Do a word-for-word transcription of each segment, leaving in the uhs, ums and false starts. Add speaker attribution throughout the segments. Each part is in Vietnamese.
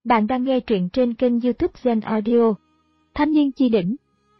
Speaker 1: Bạn đang nghe truyện trên kênh YouTube Zen Audio. Thanh niên chi đỉnh.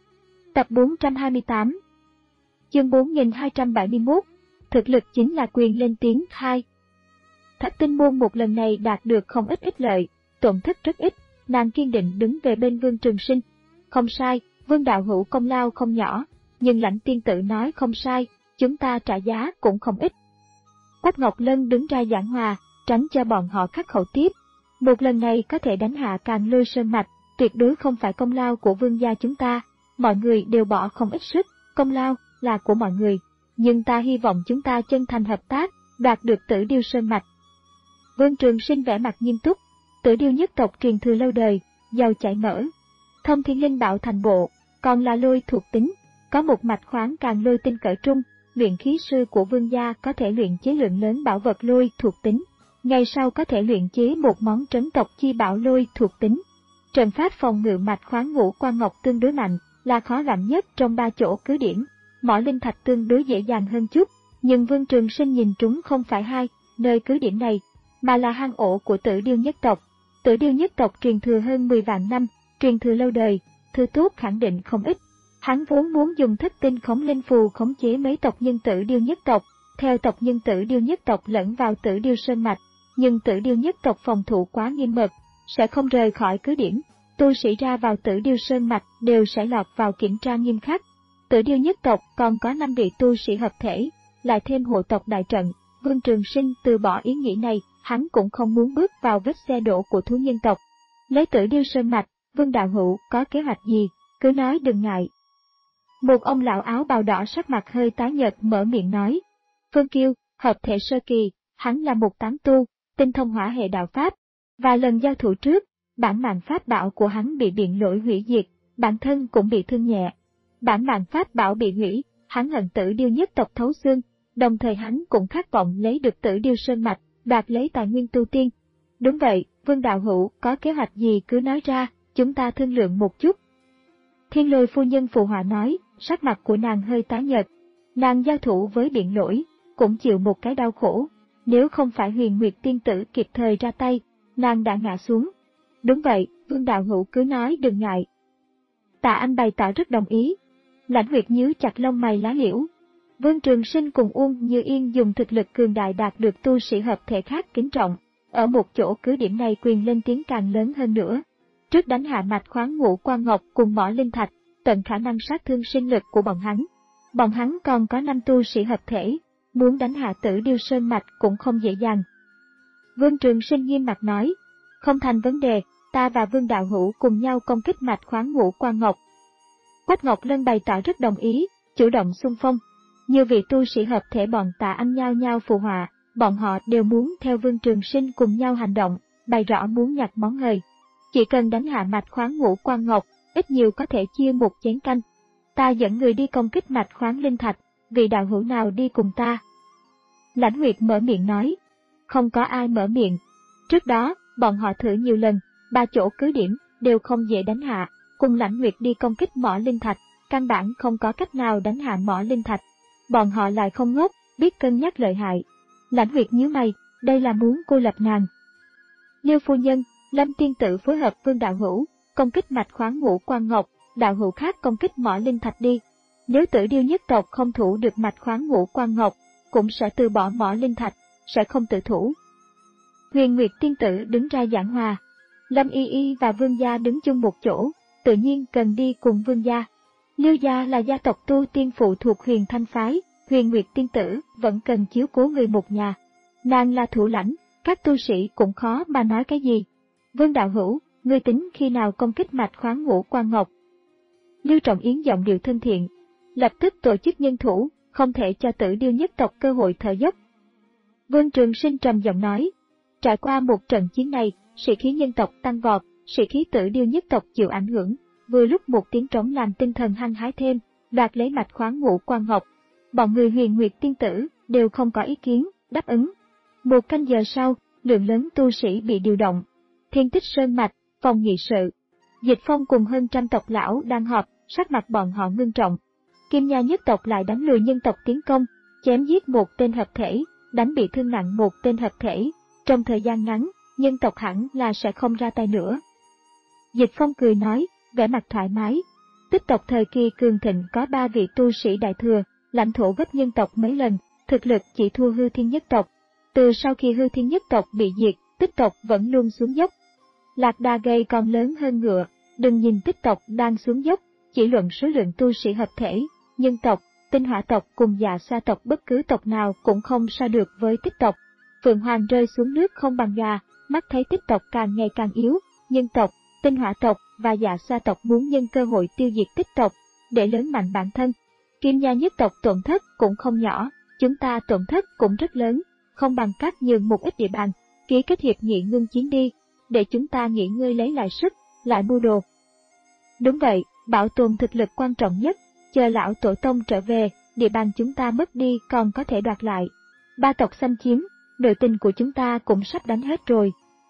Speaker 1: Tập bốn trăm hai mươi tám. Chương bốn nghìn hai trăm bảy mươi mốt. Thực lực chính là quyền lên tiếng hai. Thạch Tinh Môn một lần này đạt được không ít ích lợi, tổn thất rất ít, nàng kiên định đứng về bên Vương Trường Sinh. Không sai, Vương đạo hữu công lao không nhỏ, nhưng Lãnh tiên tử nói không sai, chúng ta trả giá cũng không ít. Quách Ngọc Lân đứng ra giảng hòa, tránh cho bọn họ khắc khẩu tiếp. Một lần này có thể đánh hạ Càn Lôi Sơn Mạch, tuyệt đối không phải công lao của vương gia chúng ta, mọi người đều bỏ không ít sức, công lao là của mọi người, nhưng ta hy vọng chúng ta chân thành hợp tác, đoạt được Tử Điêu Sơn Mạch. Vương Trường Sinh vẻ mặt nghiêm túc, Tử Điêu nhất tộc truyền thừa lâu đời, giàu chảy mỡ, thông thiên linh bảo thành bộ, còn là lôi thuộc tính, có một mạch khoáng Càn Lôi tinh cỡ trung, luyện khí sư của vương gia có thể luyện chế lượng lớn bảo vật lôi thuộc tính. Ngày sau có thể luyện chế một món trấn tộc chi bảo lôi thuộc tính. Trận pháp phòng ngự mạch khoáng ngũ quan ngọc tương đối mạnh, là khó gặm nhất trong ba chỗ cứ điểm. Mỏ linh thạch tương đối dễ dàng hơn chút, nhưng Vương Trường Sinh nhìn trúng không phải hai nơi cứ điểm này, mà là hang ổ của Tử Điêu nhất tộc. Tử Điêu nhất tộc truyền thừa hơn mười vạn năm, truyền thừa lâu đời, thứ tốt khẳng định không ít. Hắn vốn muốn dùng thất tinh khống linh phù khống chế mấy tộc nhân Tử Điêu nhất tộc, theo tộc nhân Tử Điêu nhất tộc lẫn vào Tử Điêu Sơn Mạch. Nhưng Tử Điêu nhất tộc phòng thủ quá nghiêm mật, sẽ không rời khỏi cứ điểm. Tu sĩ ra vào Tử Điêu Sơn Mạch đều sẽ lọt vào kiểm tra nghiêm khắc. Tử Điêu nhất tộc còn có năm vị tu sĩ hợp thể, lại thêm hộ tộc đại trận. Vương Trường Sinh từ bỏ ý nghĩ này, hắn cũng không muốn bước vào vết xe đổ của thú nhân tộc. Lấy Tử Điêu Sơn Mạch, Vương đạo hữu có kế hoạch gì, cứ nói đừng ngại. Một ông lão áo bào đỏ sắc mặt hơi tái nhợt mở miệng nói. Phương Kiêu, hợp thể sơ kỳ, hắn là một tán tu, tinh thông hỏa hệ đạo pháp. Và lần giao thủ trước, bản mạng pháp bảo của hắn bị biện lỗi hủy diệt, bản thân cũng bị thương nhẹ. Bản mạng pháp bảo bị hủy, hắn hận Tử Điêu nhất tộc thấu xương, đồng thời hắn cũng khát vọng lấy được Tử Điêu Sơn Mạch, đoạt lấy tài nguyên tu tiên. Đúng vậy, Vương đạo hữu có kế hoạch gì cứ nói ra, chúng ta thương lượng một chút. Thiên Lôi phu nhân phụ họa nói, sắc mặt của nàng hơi tái nhợt. Nàng giao thủ với biện lỗi, cũng chịu một cái đau khổ. Nếu không phải Huyền Nguyệt tiên tử kịp thời ra tay, nàng đã ngã xuống. Đúng vậy, Vương đạo hữu cứ nói đừng ngại. Tạ Anh bày tỏ rất đồng ý. Lãnh Nguyệt nhíu chặt lông mày lá liễu. Vương Trường Sinh cùng Uông Như Yên dùng thực lực cường đại đạt được tu sĩ hợp thể khác kính trọng. Ở một chỗ cứ điểm này quyền lên tiếng càng lớn hơn nữa. Trước đánh hạ mạch khoáng ngũ quan ngọc cùng mỏ linh thạch, tận khả năng sát thương sinh lực của bọn hắn. Bọn hắn còn có năm tu sĩ hợp thể. Muốn đánh hạ Tử Điêu Sơn Mạch cũng không dễ dàng. Vương Trường Sinh nghiêm mặt nói, không thành vấn đề, ta và Vương đạo hữu cùng nhau công kích mạch khoáng ngũ quan ngọc. Quách Ngọc Lân bày tỏ rất đồng ý, chủ động xung phong. Nhiều vị tu sĩ hợp thể bọn Tạ Anh nhao nhao phụ họa, bọn họ đều muốn theo Vương Trường Sinh cùng nhau hành động, bày rõ muốn nhặt món hời. Chỉ cần đánh hạ mạch khoáng ngũ quan ngọc, ít nhiều có thể chia một chén canh. Ta dẫn người đi công kích mạch khoáng linh thạch. Vị đạo hữu nào đi cùng ta? Lãnh Nguyệt mở miệng nói. Không có ai mở miệng. Trước đó, bọn họ thử nhiều lần, ba chỗ cứ điểm, đều không dễ đánh hạ. Cùng Lãnh Nguyệt đi công kích mỏ linh thạch, căn bản không có cách nào đánh hạ mỏ linh thạch. Bọn họ lại không ngốc, biết cân nhắc lợi hại. Lãnh Nguyệt nhíu mày, đây là muốn cô lập nàng. Liêu phu nhân, Lâm tiên tử phối hợp Vương đạo hữu, công kích mạch khoáng ngũ quan ngọc, đạo hữu khác công kích mỏ linh thạch đi. Nếu Tử Điêu nhất tộc không thủ được mạch khoáng ngũ quan ngọc, cũng sẽ từ bỏ mỏ linh thạch, sẽ không tự thủ. Huyền Nguyệt tiên tử đứng ra giảng hòa. Lâm Y Y và Vương gia đứng chung một chỗ, tự nhiên cần đi cùng Vương gia. Liêu gia là gia tộc tu tiên phụ thuộc Huyền Thanh phái, Huyền Nguyệt tiên tử vẫn cần chiếu cố người một nhà. Nàng là thủ lãnh, các tu sĩ cũng khó mà nói cái gì. Vương đạo hữu, ngươi tính khi nào công kích mạch khoáng ngũ quan ngọc? Liêu Trọng Yến giọng điệu thân thiện. Lập tức tổ chức nhân thủ, không thể cho Tử Điêu nhất tộc cơ hội thở dốc. Vương Trường Sinh trầm giọng nói, trải qua một trận chiến này, sĩ khí nhân tộc tăng vọt, sĩ khí Tử Điêu nhất tộc chịu ảnh hưởng, vừa lúc một tiếng trống làm tinh thần hăng hái thêm, đoạt lấy mạch khoáng ngũ quan ngọc. Bọn người Huyền Nguyệt tiên tử đều không có ý kiến, đáp ứng. Một canh giờ sau, lượng lớn tu sĩ bị điều động. Thiên Tích Sơn Mạch, phòng nghị sự. Dịch Phong cùng hơn trăm tộc lão đang họp, sắc mặt bọn họ ngưng trọng. Kim Nha nhất tộc lại đánh lùi nhân tộc tiến công, chém giết một tên hợp thể, đánh bị thương nặng một tên hợp thể. Trong thời gian ngắn, nhân tộc hẳn là sẽ không ra tay nữa. Dịch Phong cười nói, vẻ mặt thoải mái. Tích tộc thời kỳ cường thịnh có ba vị tu sĩ đại thừa, lãnh thổ gấp nhân tộc mấy lần, thực lực chỉ thua hư thiên nhất tộc. Từ sau khi hư thiên nhất tộc bị diệt, tích tộc vẫn luôn xuống dốc. Lạc đà gầy còn lớn hơn ngựa, đừng nhìn tích tộc đang xuống dốc, chỉ luận số lượng tu sĩ hợp thể, nhân tộc, tinh hỏa tộc cùng dạ sa tộc bất cứ tộc nào cũng không so được với tích tộc. Phượng Hoàng rơi xuống nước không bằng gà, mắt thấy tích tộc càng ngày càng yếu, nhân tộc, tinh hỏa tộc và dạ sa tộc muốn nhân cơ hội tiêu diệt tích tộc, để lớn mạnh bản thân. Kim Nha nhất tộc tổn thất cũng không nhỏ, chúng ta tổn thất cũng rất lớn, không bằng các nhường một ít địa bàn, ký kết hiệp nghị ngưng chiến đi, để chúng ta nghỉ ngơi lấy lại sức, lại mua đồ. Đúng vậy, bảo tồn thực lực quan trọng nhất, chờ lão tổ tông trở về, địa bàn chúng ta mất đi còn có thể đoạt lại. Ba tộc xâm chiếm, nội tình của chúng ta cũng sắp đánh hết rồi.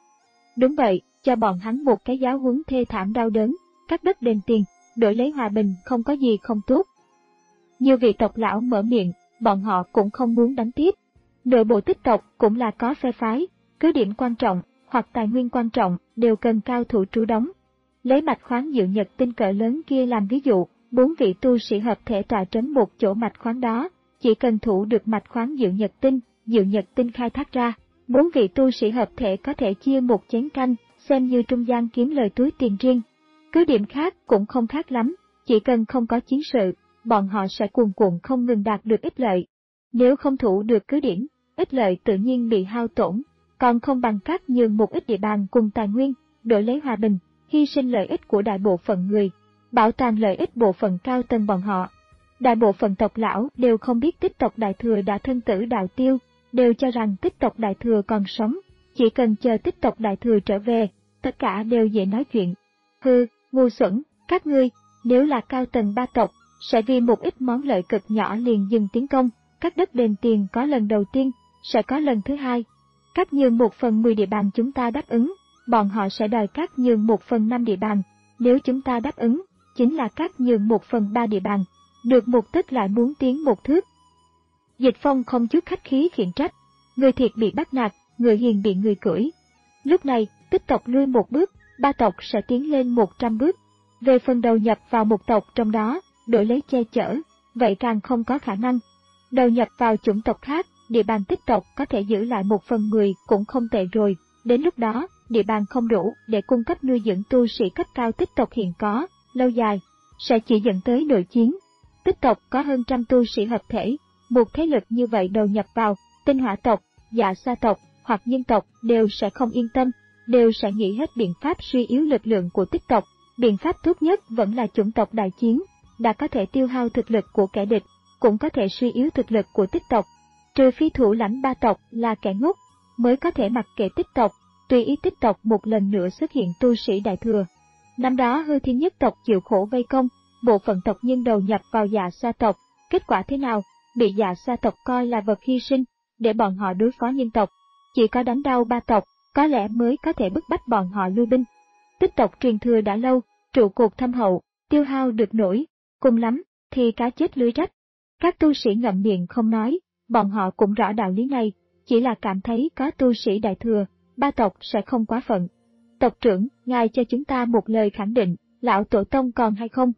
Speaker 1: Đúng vậy, cho bọn hắn một cái giáo huấn thê thảm đau đớn, cắt đất đền tiền, đổi lấy hòa bình không có gì không tốt. Nhiều vị tộc lão mở miệng, bọn họ cũng không muốn đánh tiếp. Nội bộ tích tộc cũng là có phe phái, cứ điểm quan trọng hoặc tài nguyên quan trọng đều cần cao thủ trú đóng. Lấy mạch khoáng Diệu Nhật Tinh cỡ lớn kia làm ví dụ, bốn vị tu sĩ hợp thể tọa trấn một chỗ mạch khoáng đó, chỉ cần thủ được mạch khoáng Diệu Nhật Tinh, Diệu Nhật Tinh khai thác ra, bốn vị tu sĩ hợp thể có thể chia một chén canh, xem như trung gian kiếm lời túi tiền riêng. Cứ điểm khác cũng không khác lắm, chỉ cần không có chiến sự, bọn họ sẽ cuồn cuộn không ngừng đạt được ích lợi. Nếu không thủ được cứ điểm, ích lợi tự nhiên bị hao tổn, còn không bằng các nhường một ít địa bàn cùng tài nguyên, đổi lấy hòa bình, hy sinh lợi ích của đại bộ phận người, bảo toàn lợi ích bộ phận cao tầng bọn họ. Đại bộ phận tộc lão đều không biết tích tộc đại thừa đã thân tử đạo tiêu, đều cho rằng tích tộc đại thừa còn sống, chỉ cần chờ tích tộc đại thừa trở về, tất cả đều dễ nói chuyện. Hừ, ngu xuẩn, các ngươi, nếu là cao tầng ba tộc, sẽ vì một ít món lợi cực nhỏ liền dừng tiến công, các đất đền tiền có lần đầu tiên, sẽ có lần thứ hai. Các nhường một phần mười địa bàn chúng ta đáp ứng, bọn họ sẽ đòi các nhường một phần năm địa bàn, nếu chúng ta đáp ứng, chính là các nhường một phần ba địa bàn, được một tấc lại muốn tiến một thước. Dịch Phong không chút khách khí khiển trách, người thiệt bị bắt nạt, người hiền bị người cưỡi. Lúc này, tích tộc lui một bước, ba tộc sẽ tiến lên một trăm bước. Về phần đầu nhập vào một tộc trong đó, đổi lấy che chở, vậy càng không có khả năng. Đầu nhập vào chủng tộc khác, địa bàn tích tộc có thể giữ lại một phần mười cũng không tệ rồi. Đến lúc đó, địa bàn không đủ để cung cấp nuôi dưỡng tu sĩ cấp cao tích tộc hiện có, lâu dài, sẽ chỉ dẫn tới nội chiến. Tích tộc có hơn trăm tu sĩ hợp thể, một thế lực như vậy đầu nhập vào, tinh hỏa tộc, dạ sa tộc hoặc nhân tộc đều sẽ không yên tâm, đều sẽ nghĩ hết biện pháp suy yếu lực lượng của tích tộc. Biện pháp tốt nhất vẫn là chủng tộc đại chiến, đã có thể tiêu hao thực lực của kẻ địch, cũng có thể suy yếu thực lực của tích tộc. Trừ phi thủ lãnh ba tộc là kẻ ngốc, mới có thể mặc kệ tích tộc, tùy ý tích tộc một lần nữa xuất hiện tu sĩ đại thừa. Năm đó hư thiên nhất tộc chịu khổ vây công, bộ phận tộc nhân đầu nhập vào dạ sa tộc, kết quả thế nào? Bị dạ sa tộc coi là vật hy sinh, để bọn họ đối phó nhân tộc. Chỉ có đánh đau ba tộc, có lẽ mới có thể bức bách bọn họ lui binh. Tích tộc truyền thừa đã lâu, trụ cột thâm hậu, tiêu hao được nổi, cùng lắm thì cá chết lưới rách. Các tu sĩ ngậm miệng không nói, bọn họ cũng rõ đạo lý này, chỉ là cảm thấy có tu sĩ đại thừa, ba tộc sẽ không quá phận. Tộc trưởng, ngài cho chúng ta một lời khẳng định, lão tổ tông còn hay không?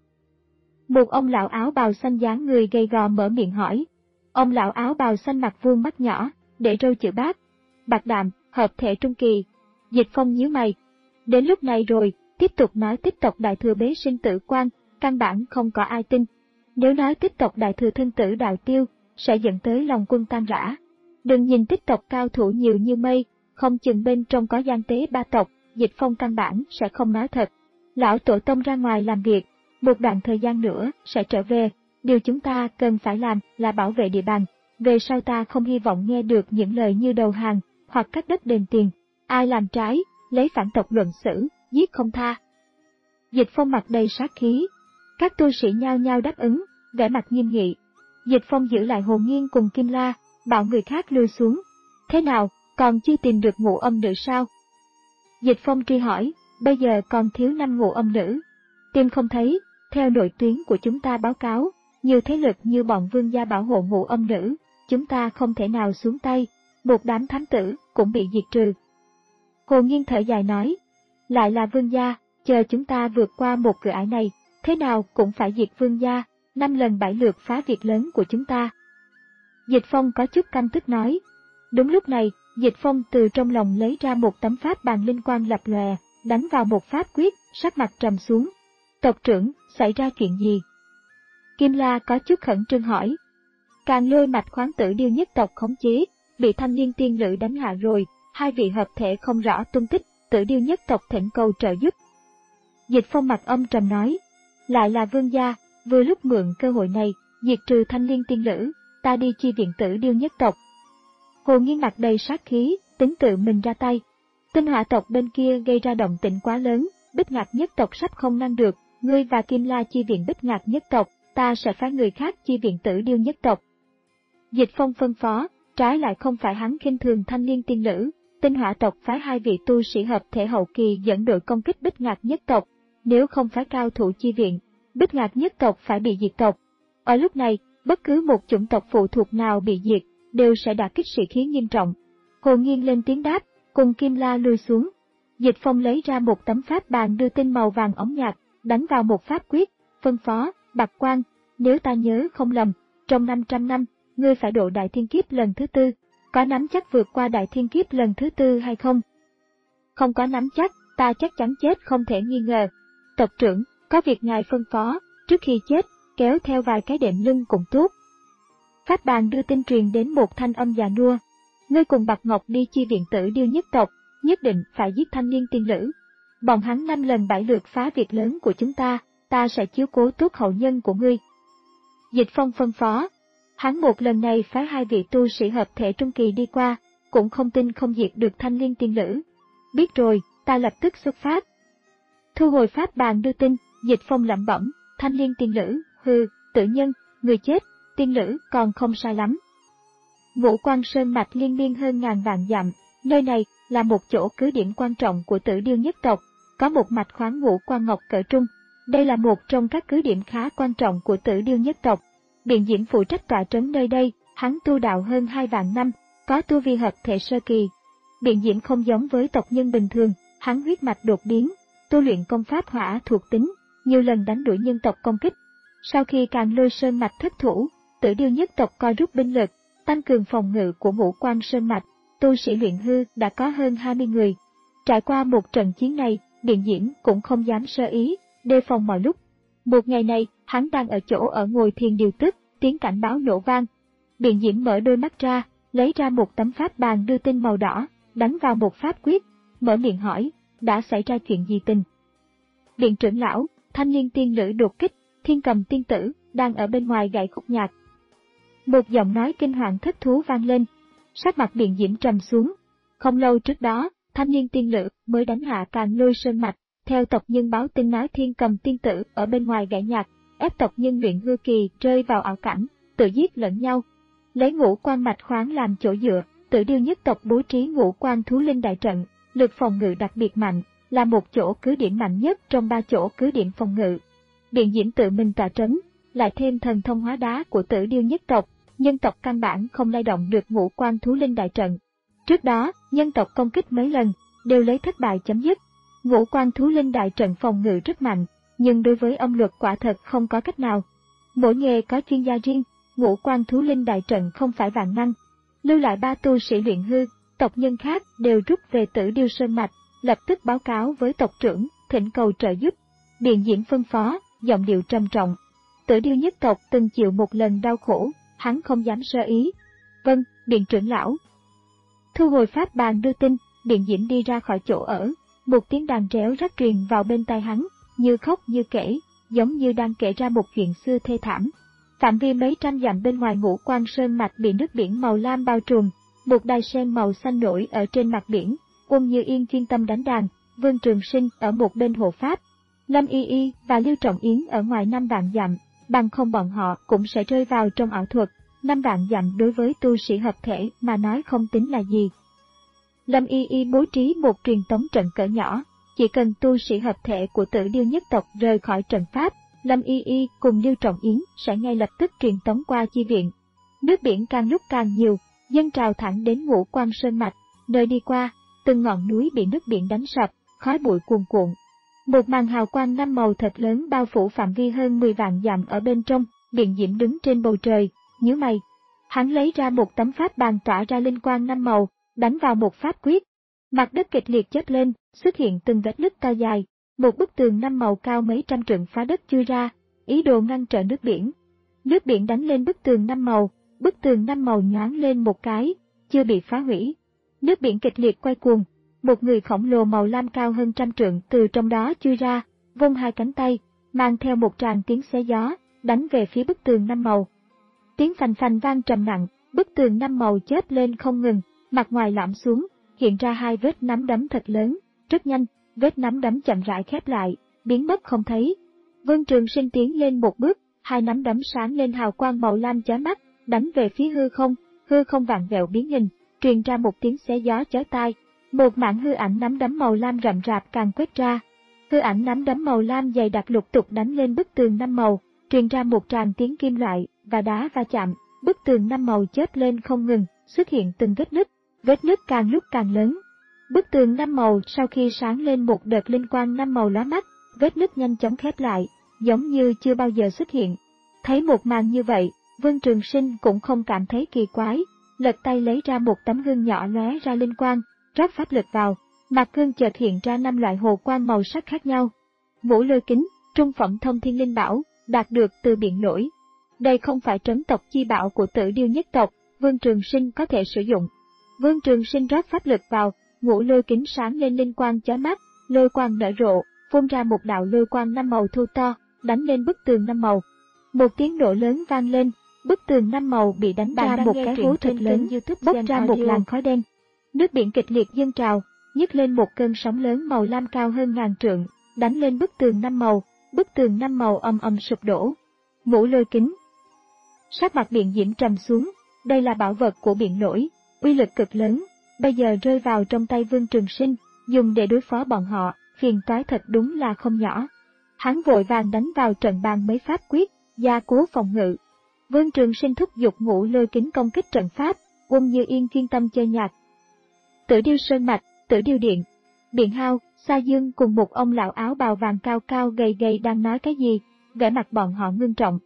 Speaker 1: Một ông lão áo bào xanh dáng người gầy gò mở miệng hỏi. Ông lão áo bào xanh mặt vuông mắt nhỏ, để râu chữ bát. Bạc đạm, hợp thể trung kỳ. Dịch Phong nhíu mày. Đến lúc này rồi, tiếp tục nói tích tộc đại thừa bế sinh tử quan, căn bản không có ai tin. Nếu nói tích tộc đại thừa thân tử đạo tiêu, sẽ dẫn tới lòng quân tan rã. Đừng nhìn tích tộc cao thủ nhiều như mây, không chừng bên trong có gian tế ba tộc, Dịch Phong căn bản sẽ không nói thật. Lão tổ tông ra ngoài làm việc, một đoạn thời gian nữa sẽ trở về, điều chúng ta cần phải làm là bảo vệ địa bàn. Về sau ta không hy vọng nghe được những lời như đầu hàng, hoặc cắt đất đền tiền, ai làm trái, lấy phản tộc luận xử, giết không tha. Dịch Phong mặt đầy sát khí, các tu sĩ nhao nhao đáp ứng, vẻ mặt nghiêm nghị. Dịch Phong giữ lại Hồ Nghiên cùng Kim La, bảo người khác lui xuống. Thế nào, còn chưa tìm được ngũ âm nữ sao? Dịch Phong truy hỏi, bây giờ còn thiếu năm ngũ âm nữ. Tìm không thấy, theo nội tuyến của chúng ta báo cáo, nhiều thế lực như bọn vương gia bảo hộ ngũ âm nữ, chúng ta không thể nào xuống tay, một đám thám tử cũng bị diệt trừ. Hồ Nghiên thở dài nói, lại là Vương gia, chờ chúng ta vượt qua một cửa ải này, thế nào cũng phải diệt Vương gia, năm lần bảy lượt phá việc lớn của chúng ta. Dịch Phong có chút căm tức nói. Đúng lúc này, Dịch Phong từ trong lòng lấy ra một tấm pháp bàn linh quang lập lòe, đánh vào một pháp quyết, sắc mặt trầm xuống. Tộc trưởng, xảy ra chuyện gì? Kim La có chút khẩn trương hỏi. Càng Lôi mạch khoáng tử điêu nhất tộc khống chế, bị Thanh Liên tiên lữ đánh hạ rồi, hai vị hợp thể không rõ tung tích, Tử điêu nhất tộc thỉnh cầu trợ giúp. Dịch Phong mặt âm trầm nói, lại là Vương gia, vừa lúc mượn cơ hội này, diệt trừ Thanh Liên tiên lữ, ta đi chi viện Tử điêu nhất tộc. Hồ Nghiên mặt đầy sát khí, tính tự mình ra tay. Tinh Hỏa tộc bên kia gây ra động tĩnh quá lớn, Bích Ngạc nhất tộc sắp không ngăn được, ngươi và Kim La chi viện Bích Ngạc nhất tộc, ta sẽ phái người khác chi viện Tử điêu nhất tộc. Dịch Phong phân phó, trái lại không phải hắn khinh thường Thanh Liên tiên lữ, Tinh Hỏa tộc phái hai vị tu sĩ hợp thể hậu kỳ dẫn đội công kích Bích Ngạc nhất tộc, nếu không phái cao thủ chi viện, Bích Ngạc nhất tộc phải bị diệt tộc. Ở lúc này, bất cứ một chủng tộc phụ thuộc nào bị diệt, đều sẽ đả kích sĩ khí nghiêm trọng. Hồ Nghiên lên tiếng đáp, cùng Kim La lui xuống. Dịch Phong lấy ra một tấm pháp bàn đưa tin màu vàng ống nhạt, đánh vào một pháp quyết, phân phó, Bạc Quan, nếu ta nhớ không lầm, trong năm trăm năm, ngươi phải độ đại thiên kiếp lần thứ tư, có nắm chắc vượt qua đại thiên kiếp lần thứ tư hay không? Không có nắm chắc, ta chắc chắn chết không thể nghi ngờ. Tộc trưởng, có việc ngài phân phó, trước khi chết, kéo theo vài cái đệm lưng cũng tốt. Pháp bàn đưa tin truyền đến một thanh âm già nua. Ngươi cùng Bạc Ngọc đi chi viện Tử điêu nhất tộc, nhất định phải giết Thanh Liên tiên lữ. Bọn hắn năm lần bảy lượt phá việc lớn của chúng ta, ta sẽ chiếu cố tốt hậu nhân của ngươi. Dịch Phong phân phó. Hắn một lần này phái hai vị tu sĩ hợp thể trung kỳ đi qua, cũng không tin không diệt được Thanh Liên tiên lữ. Biết rồi, ta lập tức xuất phát. Thu hồi pháp bàn đưa tin, Dịch Phong lẩm bẩm, Thanh Liên tiên lữ, hừ, tử nhân, người chết, tiên lữ còn không sai lắm. Ngũ Quan Sơn mạch liên miên hơn ngàn vạn dặm, nơi này là một chỗ cứ điểm quan trọng của Tử điêu nhất tộc, có một mạch khoáng ngũ quan ngọc cỡ trung. Đây là một trong các cứ điểm khá quan trọng của Tử điêu nhất tộc. Biện Diễm phụ trách tọa trấn nơi đây, hắn tu đạo hơn hai vạn năm, có tu vi hợp thể sơ kỳ. Biện Diễm không giống với tộc nhân bình thường, hắn huyết mạch đột biến, tu luyện công pháp hỏa thuộc tính, nhiều lần đánh đuổi nhân tộc công kích. Sau khi Càng Lôi Sơn mạch thất thủ, Tử điêu nhất tộc co rút binh lực, tăng cường phòng ngự của Ngũ Quan Sơn mạch, tu sĩ luyện hư đã có hơn hai mươi người. Trải qua một trận chiến này, Biện Diễm cũng không dám sơ ý, đề phòng mọi lúc. Một ngày này, hắn đang ở chỗ ở ngồi thiền điều tức, tiếng cảnh báo nổ vang. Biện Diễm mở đôi mắt ra, lấy ra một tấm pháp bàn đưa tin màu đỏ, đánh vào một pháp quyết, mở miệng hỏi, đã xảy ra chuyện gì tình? Biện trưởng lão, Thanh Liên tiên lữ đột kích, Thiên Cầm tiên tử, đang ở bên ngoài gậy khúc nhạc. Một giọng nói kinh hoàng thất thú vang lên, sắc mặt Biện Diễm trầm xuống. Không lâu trước đó, Thanh Liên tiên lữ mới đánh hạ Càng Lôi Sơn mạch, theo tộc nhân báo tin nói Thiên Cầm tiên tử ở bên ngoài gậy nhạc, ép tộc nhân luyện hư kỳ rơi vào ảo cảnh, tự giết lẫn nhau. Lấy ngũ quan mạch khoáng làm chỗ dựa, Tử điêu nhất tộc bố trí ngũ quan thú linh đại trận, lực phòng ngự đặc biệt mạnh, là một chỗ cứ điểm mạnh nhất trong ba chỗ cứ điểm phòng ngự. Biện Diễm tự mình tọa trấn, lại thêm thần thông hóa đá của Tử điêu nhất tộc, nhân tộc căn bản không lay động được ngũ quan thú linh đại trận. Trước đó, nhân tộc công kích mấy lần, đều lấy thất bại chấm dứt. Ngũ quan thú linh đại trận phòng ngự rất mạnh, nhưng đối với âm luật quả thật không có cách nào. Mỗi nghề có chuyên gia riêng, ngũ quan thú linh đại trận không phải vạn năng. Lưu lại ba tu sĩ luyện hư, tộc nhân khác đều rút về Tử điêu sơn mạch, lập tức báo cáo với tộc trưởng, thỉnh cầu trợ giúp. Biện Diễm phân phó, giọng điệu trầm trọng. Tử điêu nhất tộc từng chịu một lần đau khổ, hắn không dám sơ ý. Vâng, Biện trưởng lão. Thu hồi pháp bàn đưa tin, Biện Diễm đi ra khỏi chỗ ở, một tiếng đàn réo rắt truyền vào bên tai hắn, như khóc như kể, giống như đang kể ra một chuyện xưa thê thảm. Phạm vi mấy trăm dặm bên ngoài Ngũ Quan Sơn mạch bị nước biển màu lam bao trùm, một đài sen màu xanh nổi ở trên mặt biển. Quân Như Yên chuyên tâm đánh đàn, Vương Trường Sinh ở một bên hộ pháp, Lâm Y Y và Lưu Trọng Yến ở ngoài năm vạn dặm, bằng không bọn họ cũng sẽ rơi vào trong ảo thuật. Năm vạn dặm đối với tu sĩ hợp thể mà nói không tính là gì. Lâm Y Y bố trí một truyền tống trận cỡ nhỏ, chỉ cần tu sĩ hợp thể của Tử điêu nhất tộc rời khỏi trận pháp, Lâm Y Y cùng Lưu Trọng Yến sẽ ngay lập tức truyền tống qua chi viện. Nước biển càng lúc càng nhiều, dâng trào thẳng đến Ngũ Quan Sơn mạch, nơi đi qua, từng ngọn núi bị nước biển đánh sập, khói bụi cuồn cuộn. Một màn hào quang năm màu thật lớn bao phủ phạm vi hơn mười vạn dặm ở bên trong. Biện Diễm đứng trên bầu trời, nhíu mày. Hắn lấy ra một tấm pháp bàn tỏa ra linh quang năm màu, đánh vào một pháp quyết. Mặt đất kịch liệt chớp lên, xuất hiện từng vết nứt to dài. Một bức tường năm màu cao mấy trăm trượng phá đất chui ra, ý đồ ngăn trở nước biển. Nước biển đánh lên bức tường năm màu, bức tường năm màu nhoáng lên một cái, chưa bị phá hủy. Nước biển kịch liệt quay cuồng, một người khổng lồ màu lam cao hơn trăm trượng từ trong đó chui ra, vung hai cánh tay, mang theo một tràng tiếng xé gió, đánh về phía bức tường năm màu. Tiếng phành phành vang trầm nặng, bức tường năm màu chớp lên không ngừng, mặt ngoài lõm xuống, hiện ra hai vết nắm đấm thật lớn. Rất nhanh, vết nắm đấm chậm rãi khép lại, biến mất không thấy. Vương Trường Sinh tiến lên một bước, hai nắm đấm sáng lên hào quang màu lam chói mắt, đánh về phía hư không, hư không vặn vẹo biến hình, truyền ra một tiếng xé gió chói tai. Một mảng hư ảnh nắm đấm màu lam rậm rạp càng quét ra. Hư ảnh nắm đấm màu lam dày đặc lục tục đánh lên bức tường năm màu, truyền ra một tràng tiếng kim loại và đá va chạm. Bức tường năm màu chớp lên không ngừng, xuất hiện từng vết nứt, vết nứt càng lúc càng lớn. Bức tường năm màu sau khi sáng lên một đợt linh quang năm màu lóa mắt, vết nứt nhanh chóng khép lại, giống như chưa bao giờ xuất hiện. Thấy một màn như vậy, Vương Trường Sinh cũng không cảm thấy kỳ quái, lật tay lấy ra một tấm gương nhỏ lóe ra linh quang, rót pháp lực vào, mặt gương chợt hiện ra năm loại hồ quang màu sắc khác nhau. Ngũ lôi kính, trung phẩm thông thiên linh bảo, đạt được từ Biện Lỗi. Đây không phải trấn tộc chi bảo của Tử Điêu nhất tộc, Vương Trường Sinh có thể sử dụng. Vương Trường Sinh rót pháp lực vào, ngũ lôi kính sáng lên linh quang chói mắt, lôi quang nở rộ, phun ra một đạo lôi quang năm màu thu to, đánh lên bức tường năm màu. Một tiếng nổ lớn vang lên, bức tường năm màu bị đánh ra một cái hố thật lớn, bốc ra một làn khói đen. Nước biển kịch liệt dâng trào, nhấc lên một cơn sóng lớn màu lam cao hơn ngàn trượng, đánh lên bức tường năm màu, bức tường năm màu ầm ầm sụp đổ. Ngũ lôi kính. Sắc mặt Biện Diễm trầm xuống, đây là bảo vật của Biện Lỗi, uy lực cực lớn, bây giờ rơi vào trong tay Vương Trường Sinh, dùng để đối phó bọn họ, phiền toái thật đúng là không nhỏ. Hắn vội vàng đánh vào trận bàn mấy pháp quyết, gia cố phòng ngự. Vương Trường Sinh thúc giục ngũ lôi kính công kích trận pháp, Quân Như Yên chuyên tâm chơi nhạc. Tử Điêu Sơn Mạch, Tử Điêu Điện, Biện Hao, Sa Dương cùng một ông lão áo bào vàng cao cao gầy gầy đang nói cái gì, vẻ mặt bọn họ ngưng trọng.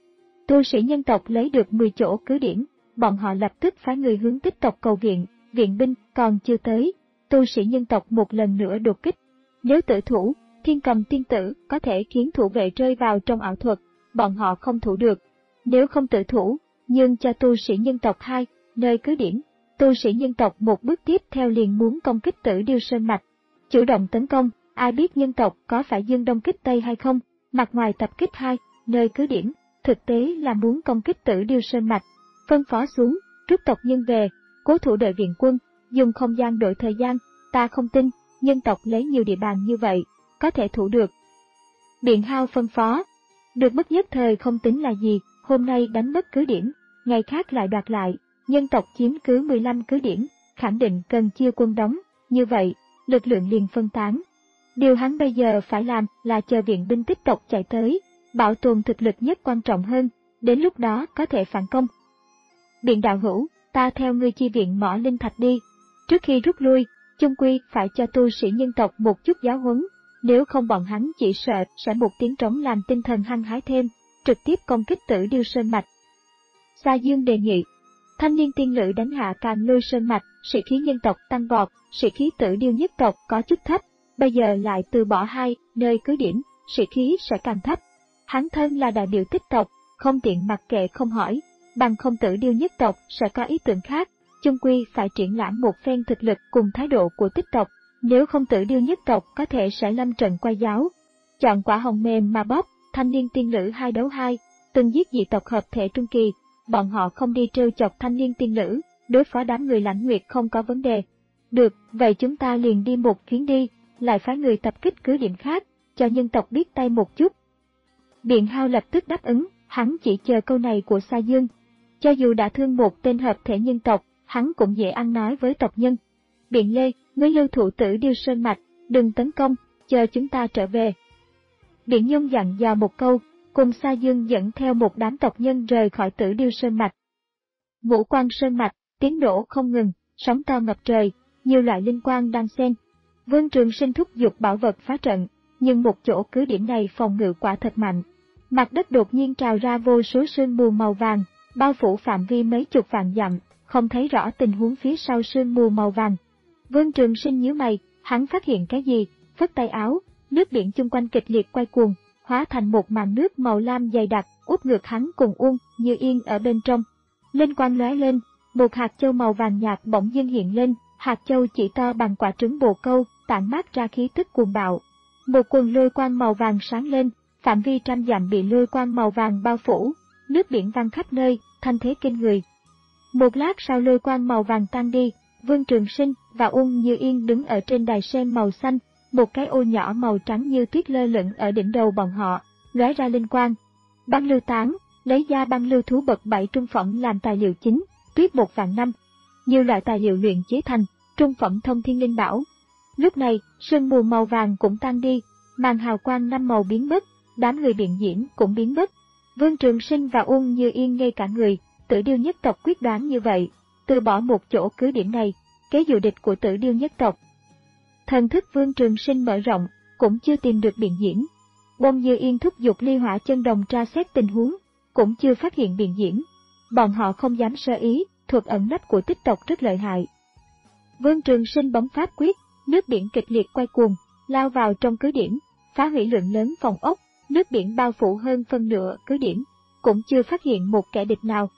Speaker 1: Tu sĩ nhân tộc lấy được mười chỗ cứ điểm, bọn họ lập tức phái người hướng Tích tộc cầu viện, viện binh còn chưa tới, tu sĩ nhân tộc một lần nữa đột kích. Nếu tử thủ, Thiên Cầm tiên tử có thể khiến thủ vệ rơi vào trong ảo thuật, bọn họ không thủ được. Nếu không tử thủ, nhưng cho tu sĩ nhân tộc hai nơi cứ điểm, tu sĩ nhân tộc một bước tiếp theo liền muốn công kích Tử Điêu Sơn Mạch. Chủ động tấn công, ai biết nhân tộc có phải dương đông kích tây hay không, mặt ngoài tập kích hai nơi cứ điểm, thực tế là muốn công kích Tử Điêu Sơn Mạch. Phân phó xuống, rút tộc nhân về, cố thủ đợi viện quân, dùng không gian đổi thời gian, ta không tin, nhân tộc lấy nhiều địa bàn như vậy, có thể thủ được. Biện Hao phân phó, được mất nhất thời không tính là gì, hôm nay đánh mất cứ điểm, ngày khác lại đoạt lại, nhân tộc chiếm cứ mười lăm cứ điểm, khẳng định cần chia quân đóng, như vậy, lực lượng liền phân tán. Điều hắn bây giờ phải làm là chờ viện binh Tích tộc chạy tới, bảo tồn thực lực nhất quan trọng hơn, đến lúc đó có thể phản công. Biện đạo hữu, ta theo ngươi chi viện Mỏ Linh Thạch đi. Trước khi rút lui, chung quy phải cho tu sĩ nhân tộc một chút giáo huấn, nếu không bọn hắn chỉ sợ sẽ một tiếng trống làm tinh thần hăng hái thêm, trực tiếp công kích Tử Điêu Sơn Mạch. Sa Dương đề nghị, thanh niên tiên lữ đánh hạ Càn Lôi Sơn Mạch, sĩ khí nhân tộc tăng vọt, sĩ khí Tử Điêu nhất tộc có chút thấp, bây giờ lại từ bỏ hai nơi cứ điểm, sĩ khí sẽ càng thấp. Hắn thân là đại biểu Tích tộc, không tiện mặc kệ không hỏi, bằng không Tử Điêu nhất tộc sẽ có ý tưởng khác, chung quy phải triển lãm một phen thực lực cùng thái độ của Tích tộc, nếu không Tử Điêu nhất tộc có thể sẽ lâm trận quay giáo. Chọn quả hồng mềm mà bóp, thanh niên tiên lữ hai đấu hai, từng giết dị tộc hợp thể trung kỳ, bọn họ không đi trêu chọc thanh niên tiên lữ, đối phó đám người Lãnh Nguyệt không có vấn đề. Được, vậy chúng ta liền đi một chuyến đi, lại phái người tập kích cứ điểm khác, cho nhân tộc biết tay một chút. Biện Hao lập tức đáp ứng, hắn chỉ chờ câu này của Sa Dương. Cho dù đã thương một tên hợp thể nhân tộc, hắn cũng dễ ăn nói với tộc nhân. Biện Lê, ngươi lưu thủ Tử Điêu Sơn Mạch, đừng tấn công, chờ chúng ta trở về. Biện Nhung dặn dò một câu, cùng Sa Dương dẫn theo một đám tộc nhân rời khỏi Tử Điêu Sơn Mạch. Ngũ Quan Sơn Mạch, tiếng nổ không ngừng, sóng to ngập trời, nhiều loại linh quang đan xen. Vương Trường Sinh thúc giục bảo vật phá trận, nhưng một chỗ cứ điểm này phòng ngự quả thật mạnh. Mặt đất đột nhiên trào ra vô số sương mù màu vàng, bao phủ phạm vi mấy chục vạn dặm, không thấy rõ tình huống phía sau sương mù màu vàng. Vương Trường Sinh nhíu mày, hắn phát hiện cái gì, phất tay áo, nước biển chung quanh kịch liệt quay cuồng, hóa thành một màn nước màu lam dày đặc, úp ngược hắn cùng Uông Như Yên ở bên trong. Linh quang lóe lên, một hạt châu màu vàng nhạt bỗng dưng hiện lên, hạt châu chỉ to bằng quả trứng bồ câu, tản mát ra khí tức cuồng bạo. Một quần lôi quang màu vàng sáng lên, phạm vi trăm dặm bị lôi quang màu vàng bao phủ, nước biển văng khắp nơi, thanh thế kinh người. Một lát sau lôi quang màu vàng tan đi, Vương Trường Sinh và Uông Như Yên đứng ở trên đài sen màu xanh, một cái ô nhỏ màu trắng như tuyết lơ lửng ở đỉnh đầu bọn họ, lóe ra linh quang. Băng lưu tán, lấy da băng lưu thú bậc bảy trung phẩm làm tài liệu chính, tuyết một vạn năm. Nhiều loại tài liệu luyện chế thành, trung phẩm thông thiên linh bảo. Lúc này, sương mù màu vàng cũng tan đi, màn hào quang năm màu biến mất, đám người biện diễn cũng biến mất. Vương Trường Sinh và Uông Như Yên ngây cả người, Tử Điêu nhất tộc quyết đoán như vậy, từ bỏ một chỗ cứ điểm này, kế dụ địch của Tử Điêu nhất tộc. Thần thức Vương Trường Sinh mở rộng, cũng chưa tìm được biện diễn. Uông Như Yên thúc giục ly hỏa chân đồng tra xét tình huống, cũng chưa phát hiện biện diễn. Bọn họ không dám sơ ý, thuật ẩn nấp của tích tộc rất lợi hại. Vương Trường Sinh bấm pháp quyết, nước biển kịch liệt quay cuồng, lao vào trong cứ điểm, phá hủy lượng lớn phòng ốc, nước biển bao phủ hơn phân nửa cứ điểm, cũng chưa phát hiện một kẻ địch nào.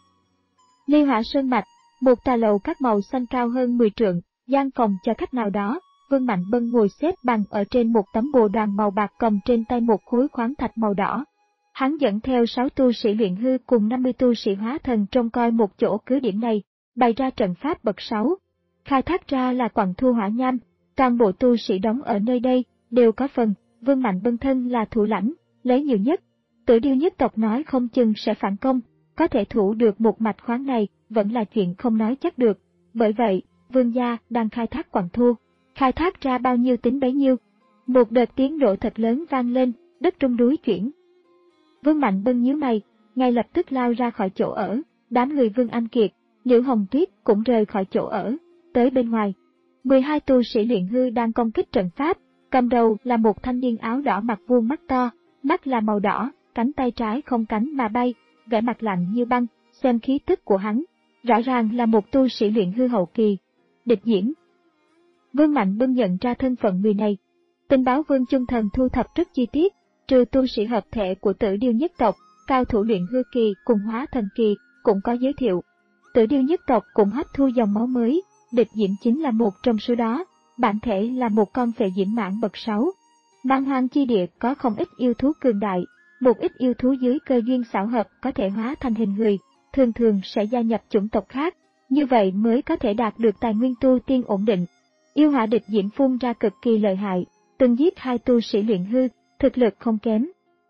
Speaker 1: Ly hỏa sơn mạch, một tà lầu các màu xanh cao hơn mười trượng, gian phòng cho khách nào đó. Vương Mạnh Bân ngồi xếp bằng ở trên một tấm bồ đoàn màu bạc, cầm trên tay một khối khoáng thạch màu đỏ. Hắn dẫn theo sáu tu sĩ luyện hư cùng năm mươi tu sĩ hóa thần trông coi một chỗ cứ điểm này, bày ra trận pháp bậc sáu. Khai thác ra là quặng thu hỏa nham, toàn bộ tu sĩ đóng ở nơi đây đều có phần. Vương Mạnh Bân thân là thủ lãnh, lấy nhiều nhất. Tử Điêu nhất tộc nói không chừng sẽ phản công, có thể thủ được một mạch khoáng này vẫn là chuyện không nói chắc được. Bởi vậy, Vương gia đang khai thác quặng thu. Khai thác ra bao nhiêu tính bấy nhiêu. Một đợt tiếng nổ thật lớn vang lên, đất rung núi chuyển. Vương Mạnh Bân nhíu mày, ngay lập tức lao ra khỏi chỗ ở, đám người Vương Anh Kiệt, Liễu Hồng Tuyết cũng rời khỏi chỗ ở, tới bên ngoài. mười hai tu sĩ luyện hư đang công kích trận pháp, cầm đầu là một thanh niên áo đỏ mặt vuông mắt to, mắt là màu đỏ, cánh tay trái không cánh mà bay, vẻ mặt lạnh như băng, xem khí tức của hắn, rõ ràng là một tu sĩ luyện hư hậu kỳ. Địch Diễn. Vương Mạnh Bân nhận ra thân phận người này. Tình báo Vương Chung Thần thu thập rất chi tiết, trừ tu sĩ hợp thể của Tử Điêu nhất tộc, cao thủ luyện hư kỳ cùng hóa thần kỳ cũng có giới thiệu. Tử Điêu nhất tộc cũng hấp thu dòng máu mới, Địch Diễm chính là một trong số đó, bản thể là một con phệ diễm mãng bậc sáu. Man Hoang chi địa có không ít yêu thú cường đại, một ít yêu thú dưới cơ duyên xảo hợp có thể hóa thành hình người, thường thường sẽ gia nhập chủng tộc khác, như vậy mới có thể đạt được tài nguyên tu tiên ổn định. Yêu hỏa Địch Diễm phun ra cực kỳ lợi hại, từng giết hai tu sĩ luyện hư, thực lực không kém.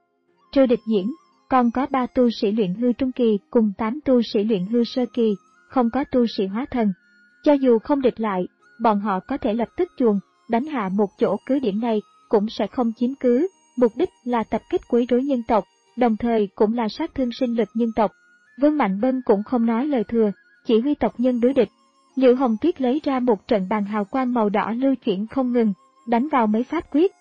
Speaker 1: Trừ Địch Diễm, còn có ba tu sĩ luyện hư trung kỳ cùng tám tu sĩ luyện hư sơ kỳ, không có tu sĩ hóa thần. Cho dù không địch lại, bọn họ có thể lập tức chuồn, đánh hạ một chỗ cứ điểm này, cũng sẽ không chiếm cứ, mục đích là tập kích quấy rối nhân tộc, đồng thời cũng là sát thương sinh lực nhân tộc. Vương Mạnh Bân cũng không nói lời thừa, chỉ huy tộc nhân đối địch. Liễu Hồng Tuyết lấy ra một trận bàn hào quang màu đỏ lưu chuyển không ngừng, đánh vào mấy pháp quyết.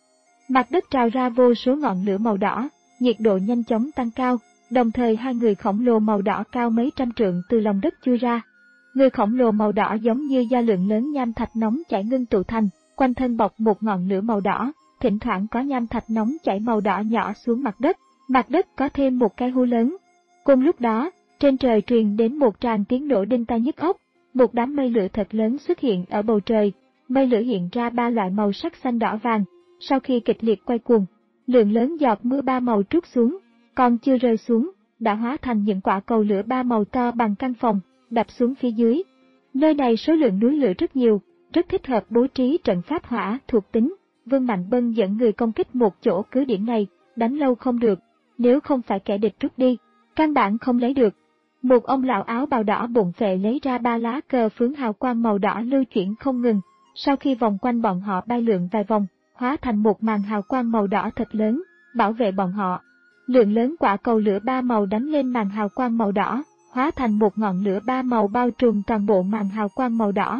Speaker 1: Mặt đất trào ra vô số ngọn lửa màu đỏ, nhiệt độ nhanh chóng tăng cao, đồng thời hai người khổng lồ màu đỏ cao mấy trăm trượng từ lòng đất chui ra. Người khổng lồ màu đỏ giống như do lượng lớn nham thạch nóng chảy ngưng tụ thành, quanh thân bọc một ngọn lửa màu đỏ, thỉnh thoảng có nham thạch nóng chảy màu đỏ nhỏ xuống mặt đất, mặt đất có thêm một cái hố lớn. Cùng lúc đó, trên trời truyền đến một tràng tiếng nổ đinh tai nhức óc, một đám mây lửa thật lớn xuất hiện ở bầu trời, mây lửa hiện ra ba loại màu sắc xanh đỏ vàng, sau khi kịch liệt quay cuồng, lượng lớn giọt mưa ba màu trút xuống, còn chưa rơi xuống, đã hóa thành những quả cầu lửa ba màu to bằng căn phòng, đập xuống phía dưới. Nơi này số lượng núi lửa rất nhiều, rất thích hợp bố trí trận pháp hỏa thuộc tính. Vương Mạnh Bân dẫn người công kích một chỗ cứ điểm này, đánh lâu không được, nếu không phải kẻ địch rút đi, căn bản không lấy được. Một ông lão áo bào đỏ bụng phệ lấy ra ba lá cờ phướng hào quang màu đỏ lưu chuyển không ngừng, sau khi vòng quanh bọn họ bay lượn vài vòng, hóa thành một màn hào quang màu đỏ thật lớn, bảo vệ bọn họ. Lượng lớn quả cầu lửa ba màu đánh lên màn hào quang màu đỏ, hóa thành một ngọn lửa ba màu bao trùm toàn bộ màn hào quang màu đỏ.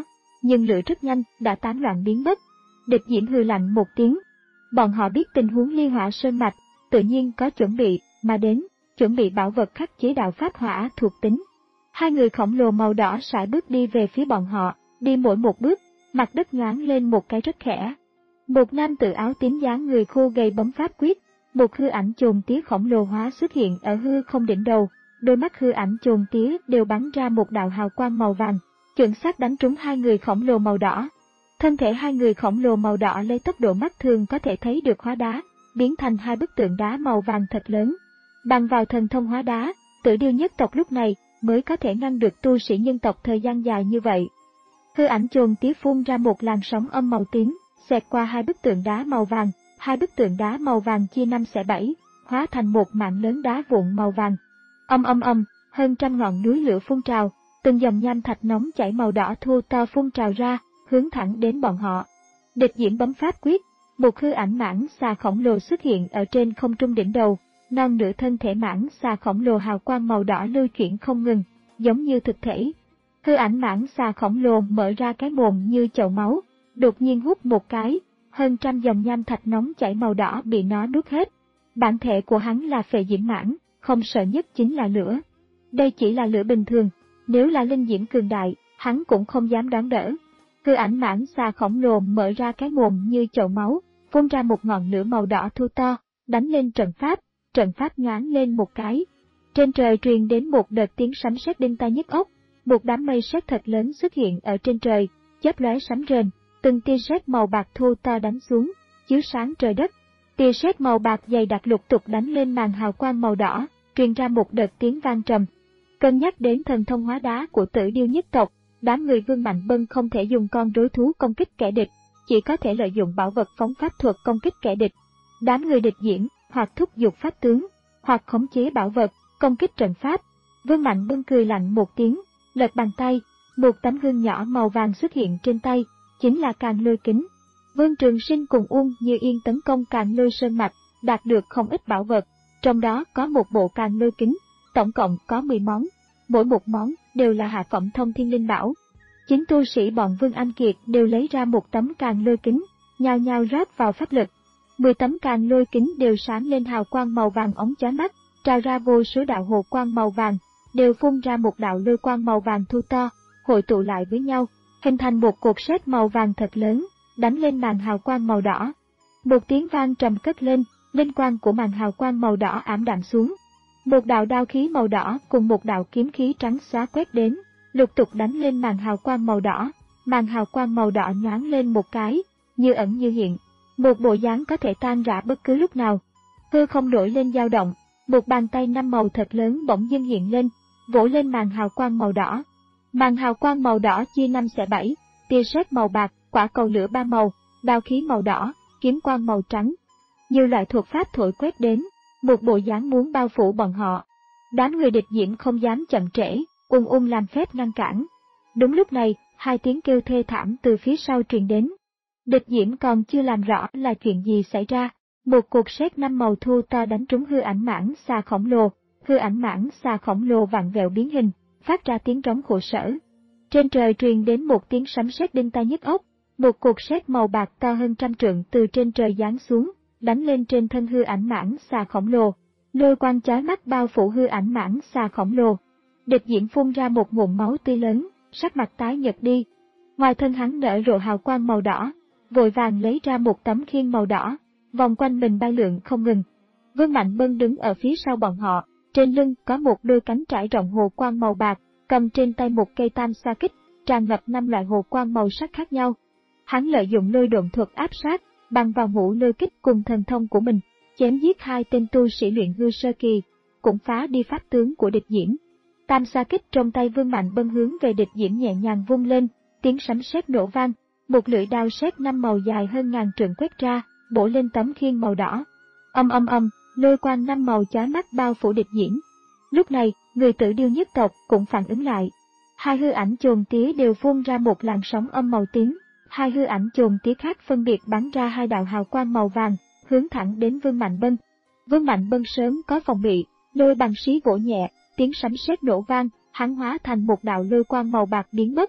Speaker 1: nhưng lửa rất nhanh đã tán loạn biến mất. Địch Diễm hừ lạnh một tiếng. Bọn họ biết tình huống Ly Hỏa Sơn Mạch, tự nhiên có chuẩn bị mà đến, chuẩn bị bảo vật khắc chế đạo pháp hỏa thuộc tính. Hai người khổng lồ màu đỏ sải bước đi về phía bọn họ, đi mỗi một bước, mặt đất nhoáng lên một cái rất khẽ. Một nam tử áo tím dáng người khô gầy bấm pháp quyết, một hư ảnh chồn tía khổng lồ hóa xuất hiện ở hư không đỉnh đầu, đôi mắt hư ảnh chồn tía đều bắn ra một đạo hào quang màu vàng, chuẩn xác đánh trúng hai người khổng lồ màu đỏ. Thân thể hai người khổng lồ màu đỏ lấy tốc độ mắt thường có thể thấy được hóa đá, biến thành hai bức tượng đá màu vàng thật lớn. Bằng vào thần thông hóa đá, Tử Điêu nhất tộc lúc này mới có thể ngăn được tu sĩ nhân tộc thời gian dài như vậy. Hư ảnh chồn tía phun ra một làn sóng âm màu tím, xẹt qua hai bức tượng đá màu vàng, hai bức tượng đá màu vàng chia năm xẻ bảy, hóa thành một mạng lớn đá vụn màu vàng. Âm âm âm, hơn trăm ngọn núi lửa phun trào, từng dòng nham thạch nóng chảy màu đỏ thô to phun trào ra, hướng thẳng đến bọn họ. Địch Diễm bấm pháp quyết, một hư ảnh mãng xà khổng lồ xuất hiện ở trên không trung đỉnh đầu, non nửa thân thể mãng xà khổng lồ hào quang màu đỏ lưu chuyển không ngừng, giống như thực thể. Hư ảnh mãng xà khổng lồ mở ra cái mồm như chậu máu, đột nhiên hút một cái, hơn trăm dòng nham thạch nóng chảy màu đỏ bị nó nuốt hết. Bản thể của hắn là Phệ Diễm Mãng, không sợ nhất chính là lửa. Đây chỉ là lửa bình thường, nếu là linh diễm cường đại, hắn cũng không dám đón đỡ. Hư ảnh mãng xà khổng lồ mở ra cái mồm như chậu máu, phun ra một ngọn lửa màu đỏ thô to, đánh lên trận pháp, trận pháp nhoáng lên một cái. Trên trời truyền đến một đợt tiếng sấm sét đinh tai nhức óc, một đám mây sét thật lớn xuất hiện ở trên trời, chớp lóe sấm rền, từng tia sét màu bạc thô to đánh xuống, chiếu sáng trời đất. Tia sét màu bạc dày đặc lục tục đánh lên màn hào quang màu đỏ, truyền ra một đợt tiếng vang trầm. Cân nhắc đến thần thông hóa đá của Tử Điêu nhất tộc, đám người Vương Mạnh Bân không thể dùng con rối thú công kích kẻ địch, chỉ có thể lợi dụng bảo vật phóng pháp thuật công kích kẻ địch. Đám người Địch Diễm hoặc thúc giục pháp tướng, hoặc khống chế bảo vật, công kích trận pháp. Vương Mạnh Bân cười lạnh một tiếng, lật bàn tay, một tấm gương nhỏ màu vàng xuất hiện trên tay, chính là Càn Lôi Kính. Vương Trường Sinh cùng Uông Như Yên tấn công Càn Lôi Sơn Mạch, đạt được không ít bảo vật, trong đó có một bộ Càn Lôi Kính, tổng cộng có mười món, mỗi một món đều là hạ phẩm thông thiên linh bảo. Chính tu sĩ bọn Vương Anh Kiệt đều lấy ra một tấm Càn Lôi Kính, nhao nhao rót vào pháp lực. Mười tấm Càn Lôi Kính đều sáng lên hào quang màu vàng óng chói mắt, trào ra vô số đạo hồ quang màu vàng, đều phun ra một đạo lôi quang màu vàng thu to, hội tụ lại với nhau, hình thành một cột sét màu vàng thật lớn, đánh lên màn hào quang màu đỏ. Một tiếng vang trầm cất lên, linh quang của màn hào quang màu đỏ ảm đạm xuống. Một đạo đao khí màu đỏ cùng một đạo kiếm khí trắng xóa quét đến, lục tục đánh lên màn hào quang màu đỏ. Màn hào quang màu đỏ nhoáng lên một cái, như ẩn như hiện, một bộ dáng có thể tan rã bất cứ lúc nào. Hư không nổi lên dao động, một bàn tay năm màu thật lớn bỗng dưng hiện lên, vỗ lên màn hào quang màu đỏ. Màn hào quang màu đỏ chia năm xẻ bảy, tia sét màu bạc, quả cầu lửa ba màu, đao khí màu đỏ, kiếm quang màu trắng. Nhiều loại thuật pháp thổi quét đến, một bộ dáng muốn bao phủ bọn họ. Đám người Địch Diễm không dám chậm trễ, ung ung làm phép ngăn cản. Đúng lúc này, hai tiếng kêu thê thảm từ phía sau truyền đến. Địch Diễm còn chưa làm rõ là chuyện gì xảy ra, một cột sét năm màu thu to đánh trúng hư ảnh mãng xà khổng lồ, hư ảnh mãng xà khổng lồ vặn vẹo biến hình, phát ra tiếng rống khổ sở. Trên trời truyền đến một tiếng sấm sét đinh tai nhức óc, một cột sét màu bạc to hơn trăm trượng từ trên trời giáng xuống, đánh lên trên thân hư ảnh mãng xà khổng lồ, lôi quang chói mắt bao phủ hư ảnh mãng xà khổng lồ. Địch Diễm phun ra một ngụm máu tươi lớn, sắc mặt tái nhợt đi. Ngoài thân hắn nở rộ hào quang màu đỏ, vội vàng lấy ra một tấm khiên màu đỏ, vòng quanh mình bay lượn không ngừng. Vương Mạnh Bân đứng ở phía sau bọn họ, trên lưng có một đôi cánh trải rộng hồ quang màu bạc, cầm trên tay một cây tam sa kích, tràn ngập năm loại hồ quang màu sắc khác nhau. Hắn lợi dụng lôi độn thuật áp sát, bằng vào ngũ lôi kích cùng thần thông của mình, chém giết hai tên tu sĩ luyện hư sơ kỳ, cũng phá đi pháp tướng của Địch Diễm. Tam sa kích trong tay Vương Mạnh Bân hướng về Địch Diễm nhẹ nhàng vung lên, tiếng sấm sét nổ vang, một lưỡi đao sét năm màu dài hơn ngàn trượng quét ra, bổ lên tấm khiên màu đỏ. Âm âm âm, lôi quang năm màu chói mắt bao phủ Địch Diễm. Lúc này, người Tử Điêu nhất tộc cũng phản ứng lại. Hai hư ảnh chồn tía đều phun ra một làn sóng âm màu tím, hai hư ảnh chồn tía khác phân biệt bắn ra hai đạo hào quang màu vàng, hướng thẳng đến Vương Mạnh Bân. Vương Mạnh Bân sớm có phòng bị, lôi bằng xí vỗ nhẹ, tiếng sấm sét nổ vang, hắn hóa thành một đạo lôi quang màu bạc biến mất.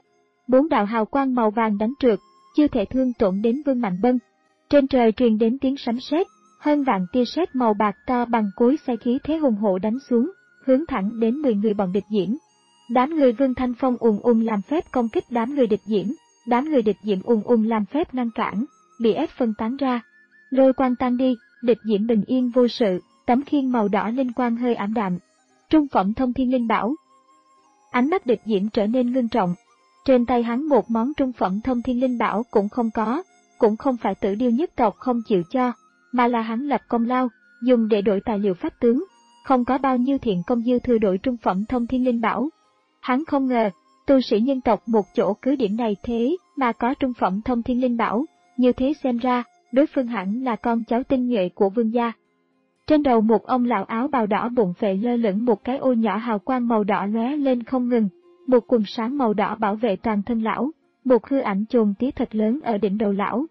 Speaker 1: Bốn đạo hào quang màu vàng đánh trượt, chưa thể thương tổn đến Vương Mạnh Bân. Trên trời truyền đến tiếng sấm sét, hơn vạn tia sét màu bạc to bằng cối xay khí thế hùng hổ đánh xuống, hướng thẳng đến mười người bọn địch Diễm. Đám người Vương Thanh Phong ùn ùn làm phép công kích đám người địch Diễm, đám người địch Diễm ùn ùn làm phép ngăn cản, bị ép phân tán ra. Lôi quang tan đi, địch Diễm bình yên vô sự, tấm khiên màu đỏ linh quang hơi ảm đạm. Trung phẩm thông thiên linh bảo. Ánh mắt địch Diễm trở nên ngưng trọng. Trên tay hắn một món trung phẩm thông thiên linh bảo cũng không có, cũng không phải Tử Điêu nhất tộc không chịu cho, mà là hắn lập công lao, dùng để đổi tài liệu pháp tướng, không có bao nhiêu thiện công dư thừa đổi trung phẩm thông thiên linh bảo. Hắn không ngờ, tu sĩ nhân tộc một chỗ cứ điểm này thế mà có trung phẩm thông thiên linh bảo, như thế xem ra, đối phương hẳn là con cháu tinh nhuệ của vương gia. Trên đầu một ông lão áo bào đỏ bụng phệ lơ lửng một cái ô nhỏ hào quang màu đỏ lóe lên không ngừng, một quần sáng màu đỏ bảo vệ toàn thân lão, một hư ảnh chồn tía thật lớn ở đỉnh đầu lão.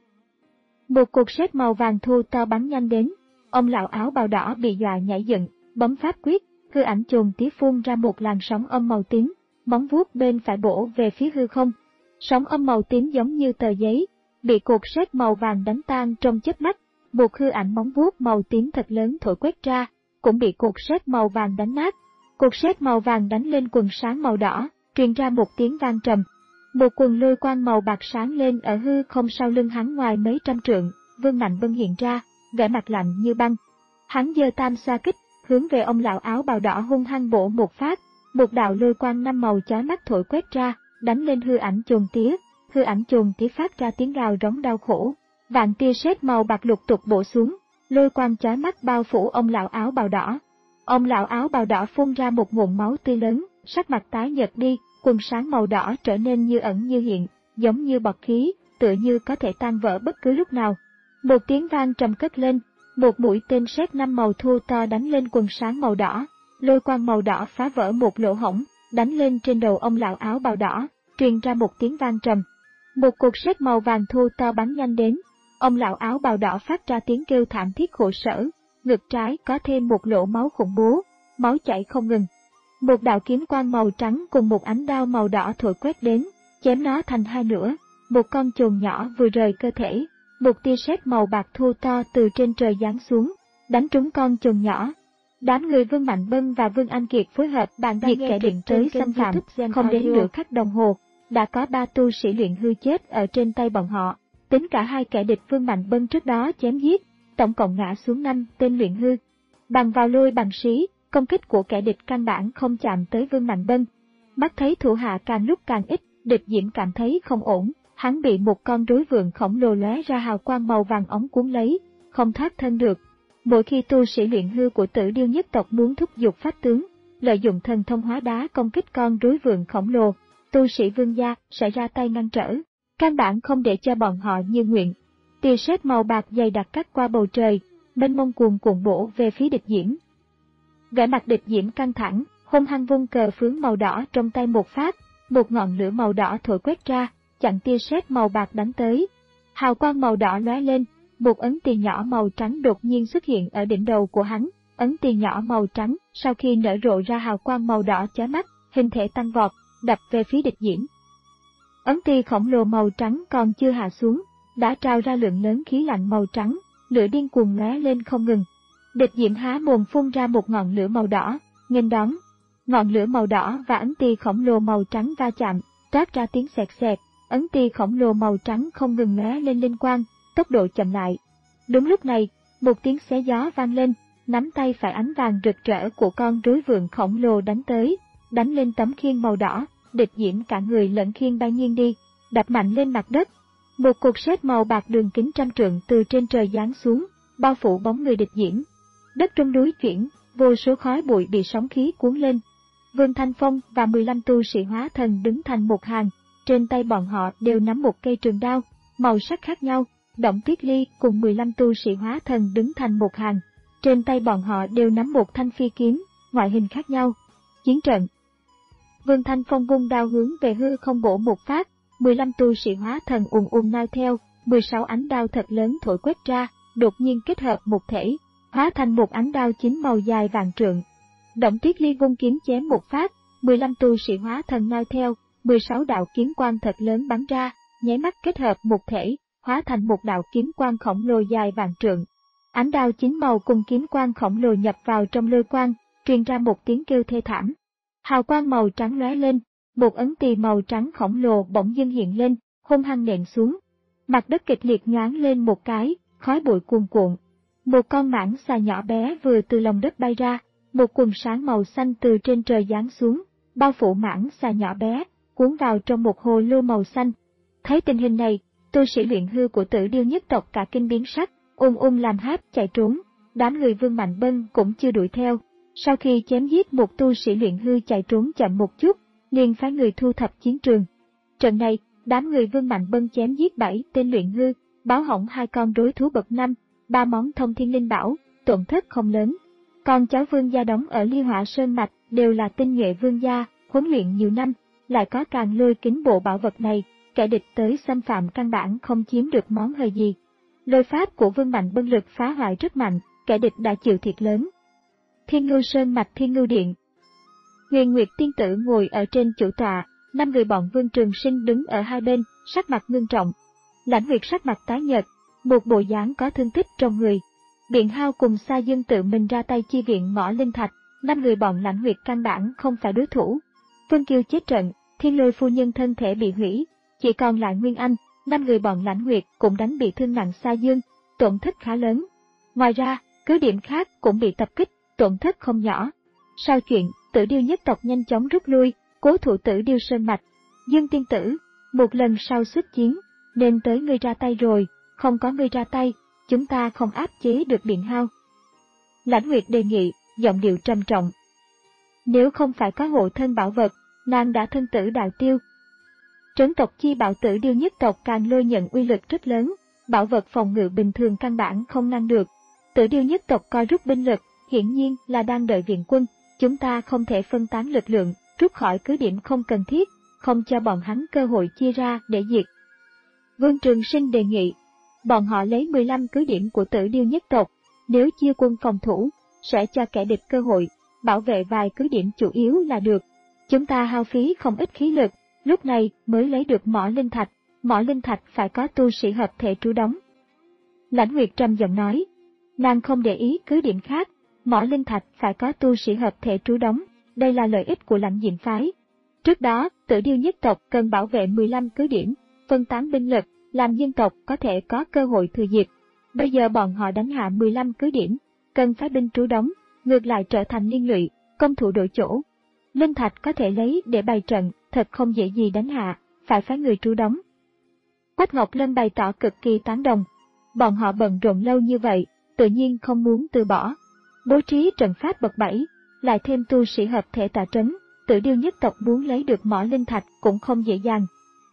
Speaker 1: Một cột sét màu vàng thu to bắn nhanh đến, ông lão áo bào đỏ bị dọa nhảy dựng, bấm pháp quyết, hư ảnh chồn tía phun ra một làn sóng âm màu tím, móng vuốt bên phải bổ về phía hư không. Sóng âm màu tím giống như tờ giấy, bị cột sét màu vàng đánh tan trong chớp mắt. Một hư ảnh móng vuốt màu tím thật lớn thổi quét ra, cũng bị cột sét màu vàng đánh nát. Cột sét màu vàng đánh lên quần sáng màu đỏ, truyền ra một tiếng vang trầm. Một quần lôi quang màu bạc sáng lên ở hư không sau lưng hắn ngoài mấy trăm trượng, Vương Mạnh Bân hiện ra, vẻ mặt lạnh như băng. Hắn giơ tam xoa kích, hướng về ông lão áo bào đỏ hung hăng bổ một phát, một đạo lôi quang năm màu chói mắt thổi quét ra, đánh lên hư ảnh chồn tía, hư ảnh chồn tía phát ra tiếng gào rống đau khổ. Vạn tia sét màu bạc lục tục bổ xuống, lôi quang chói mắt bao phủ ông lão áo bào đỏ. Ông lão áo bào đỏ phun ra một ngụm máu tươi lớn, sắc mặt tái nhợt đi, quần sáng màu đỏ trở nên như ẩn như hiện, giống như bọt khí, tựa như có thể tan vỡ bất cứ lúc nào. Một tiếng vang trầm cất lên, một mũi tên sét năm màu thô to đánh lên quần sáng màu đỏ, lôi quang màu đỏ phá vỡ một lỗ hổng, đánh lên trên đầu ông lão áo bào đỏ, truyền ra một tiếng vang trầm. Một cột sét màu vàng thô to bắn nhanh đến. Ông lão áo bào đỏ phát ra tiếng kêu thảm thiết khổ sở, ngực trái có thêm một lỗ máu khủng bố, máu chảy không ngừng. Một đạo kiếm quang màu trắng cùng một ánh đao màu đỏ thổi quét đến, chém nó thành hai nửa, một con chồn nhỏ vừa rời cơ thể, một tia sét màu bạc thô to từ trên trời giáng xuống, đánh trúng con chồn nhỏ. Đám người Vương Mạnh Bân và Vương Anh Kiệt phối hợp bàn diệt kẻ địch tới xâm phạm, không đến nửa khắc đồng hồ, đã có ba tu sĩ luyện hư chết ở trên tay bọn họ. Tính cả hai kẻ địch Vương Mạnh Bân trước đó chém giết, tổng cộng ngã xuống năm tên luyện hư. Bằng vào lôi bằng sĩ, công kích của kẻ địch căn bản không chạm tới Vương Mạnh Bân. Mắt thấy thủ hạ càng lúc càng ít, địch Diễm cảm thấy không ổn, hắn bị một con rối vượn khổng lồ lóe ra hào quang màu vàng óng cuốn lấy, không thoát thân được. Mỗi khi tu sĩ luyện hư của Tử Điêu nhất tộc muốn thúc giục pháp tướng, lợi dụng thần thông hóa đá công kích con rối vượn khổng lồ, tu sĩ Vương gia sẽ ra tay ngăn trở. Căn bản không để cho bọn họ như nguyện. Tia sét màu bạc dày đặc cắt qua bầu trời, mênh mông cuồn cuộn bổ về phía địch Diễm. Vẻ mặt địch Diễm căng thẳng, hung hăng vung cờ phướng màu đỏ trong tay một phát, một ngọn lửa màu đỏ thổi quét ra, chặn tia sét màu bạc đánh tới. Hào quang màu đỏ lóe lên, một ấn tiền nhỏ màu trắng đột nhiên xuất hiện ở đỉnh đầu của hắn. Ấn tiền nhỏ màu trắng sau khi nở rộ ra hào quang màu đỏ chói mắt, hình thể tăng vọt, đập về phía địch Diễm. Ấn ti khổng lồ màu trắng còn chưa hạ xuống, đã trào ra lượng lớn khí lạnh màu trắng, lửa điên cuồng lóe lên không ngừng. Địch Diễm há mồm phun ra một ngọn lửa màu đỏ, nghênh đón. Ngọn lửa màu đỏ và ấn ti khổng lồ màu trắng va chạm, toát ra tiếng xẹt xẹt, ấn ti khổng lồ màu trắng không ngừng lóe lên linh quang, tốc độ chậm lại. Đúng lúc này, một tiếng xé gió vang lên, nắm tay phải ánh vàng rực rỡ của con rối vượn khổng lồ đánh tới, đánh lên tấm khiên màu đỏ. Địch Diễm cả người lẫn khiên bay nghiêng đi, đập mạnh lên mặt đất. Một cột sét màu bạc đường kính trăm trượng từ trên trời giáng xuống, bao phủ bóng người địch Diễm. Đất trong núi chuyển, vô số khói bụi bị sóng khí cuốn lên. Vương Thanh Phong và mười lăm tu sĩ hóa thần đứng thành một hàng, trên tay bọn họ đều nắm một cây trường đao, màu sắc khác nhau. Động Tuyết Ly cùng mười lăm tu sĩ hóa thần đứng thành một hàng, trên tay bọn họ đều nắm một thanh phi kiếm, ngoại hình khác nhau. Chiến trận. Vương Thanh Phong vung đao hướng về hư không bổ một phát, mười lăm tu sĩ hóa thần ùn ùn nao theo, mười sáu ánh đao thật lớn thổi quét ra, đột nhiên kết hợp một thể, hóa thành một ánh đao chín màu dài vàng trượng. Động Tuyết Ly vung kiếm chém một phát, mười lăm tu sĩ hóa thần nao theo, mười sáu đạo kiếm quang thật lớn bắn ra, nháy mắt kết hợp một thể, hóa thành một đạo kiếm quang khổng lồ dài vạn trượng. Ánh đao chín màu cùng kiếm quang khổng lồ nhập vào trong lôi quang, truyền ra một tiếng kêu thê thảm. Hào quang màu trắng lóe lên, một ấn tỳ màu trắng khổng lồ bỗng dưng hiện lên, hung hăng nện xuống. Mặt đất kịch liệt nhoáng lên một cái, khói bụi cuồn cuộn. Một con mãng xà nhỏ bé vừa từ lòng đất bay ra, một quần sáng màu xanh từ trên trời giáng xuống, bao phủ mãng xà nhỏ bé, cuốn vào trong một hồ lô màu xanh. Thấy tình hình này, tu sĩ luyện hư của Tử Điêu nhất tộc cả kinh biến sắc, ung ung làm háp chạy trốn. Đám người Vương Mạnh Bân cũng chưa đuổi theo. Sau khi chém giết một tu sĩ luyện hư chạy trốn chậm một chút, liền phái người thu thập chiến trường. Trận này, đám người Vương Mạnh Bân chém giết bảy tên luyện hư, báo hỏng hai con rối thú bậc năm, ba món thông thiên linh bảo, tổn thất không lớn. Còn cháu Vương gia đóng ở Ly Hỏa Sơn Mạch đều là tinh nhuệ vương gia, huấn luyện nhiều năm, lại có Càng Lôi Kính bộ bảo vật này, kẻ địch tới xâm phạm căn bản không chiếm được món hời gì. Lôi pháp của Vương Mạnh Bân lực phá hoại rất mạnh, kẻ địch đã chịu thiệt lớn. Thiên Ngưu Sơn Mạch Thiên Ngưu Điện. Huyền Nguyệt tiên tử ngồi ở trên chủ tọa, năm người bọn Vương Trường Sinh đứng ở hai bên, sắc mặt ngưng trọng. Lãnh Nguyệt sắc mặt tái nhợt, một bộ dáng có thương tích trong người. Biện Hao cùng Sa Dương tự mình ra tay chi viện Mỏ Linh Thạch, năm người bọn Lãnh Nguyệt căn bản không phải đối thủ. Vương Kiêu chết trận, Thiên Lôi phu nhân thân thể bị hủy, chỉ còn lại Nguyên Anh, năm người bọn Lãnh Nguyệt cũng đánh bị thương nặng Sa Dương, tổn thất khá lớn. Ngoài ra, cứ điểm khác cũng bị tập kích, tổn thất không nhỏ. Sau chuyện, Tử Điêu nhất tộc nhanh chóng rút lui, cố thủ Tử Điêu Sơn Mạch. Dương tiên tử, một lần sau xuất chiến, nên tới ngươi ra tay rồi, không có ngươi ra tay, chúng ta không áp chế được Biện Hao. Lãnh Nguyệt đề nghị, giọng điệu trầm trọng. Nếu không phải có hộ thân bảo vật, nàng đã thân tử đạo tiêu. Trấn tộc chi bảo Tử Điêu nhất tộc Càng Lôi nhận uy lực rất lớn, bảo vật phòng ngự bình thường căn bản không ngăn được. Tử Điêu nhất tộc coi rút binh lực, hiển nhiên là đang đợi viện quân, chúng ta không thể phân tán lực lượng, rút khỏi cứ điểm không cần thiết, không cho bọn hắn cơ hội chia ra để diệt. Vương Trường Sinh đề nghị, bọn họ lấy mười lăm cứ điểm của Tử Điêu nhất tộc, nếu chia quân phòng thủ, sẽ cho kẻ địch cơ hội, bảo vệ vài cứ điểm chủ yếu là được. Chúng ta hao phí không ít khí lực, lúc này mới lấy được Mỏ Linh Thạch, Mỏ Linh Thạch phải có tu sĩ hợp thể trú đóng. Lãnh Nguyệt trầm giọng nói, nàng không để ý cứ điểm khác, Mỏ Linh Thạch phải có tu sĩ hợp thể trú đóng, đây là lợi ích của Lãnh Diệm phái. Trước đó, Tử Điêu nhất tộc cần bảo vệ mười lăm cứ điểm, phân tán binh lực, làm dân tộc có thể có cơ hội thừa dịp. Bây giờ bọn họ đánh hạ mười lăm cứ điểm, cần phái binh trú đóng, ngược lại trở thành liên lụy, công thủ đổi chỗ. Linh Thạch có thể lấy để bày trận, thật không dễ gì đánh hạ, phải phái người trú đóng. Quách Ngọc Lâm bày tỏ cực kỳ tán đồng. Bọn họ bận rộn lâu như vậy, tự nhiên không muốn từ bỏ. Bố trí trận pháp bậc bảy, lại thêm tu sĩ hợp thể tả trấn, Tử Điêu nhất tộc muốn lấy được Mỏ Linh Thạch cũng không dễ dàng.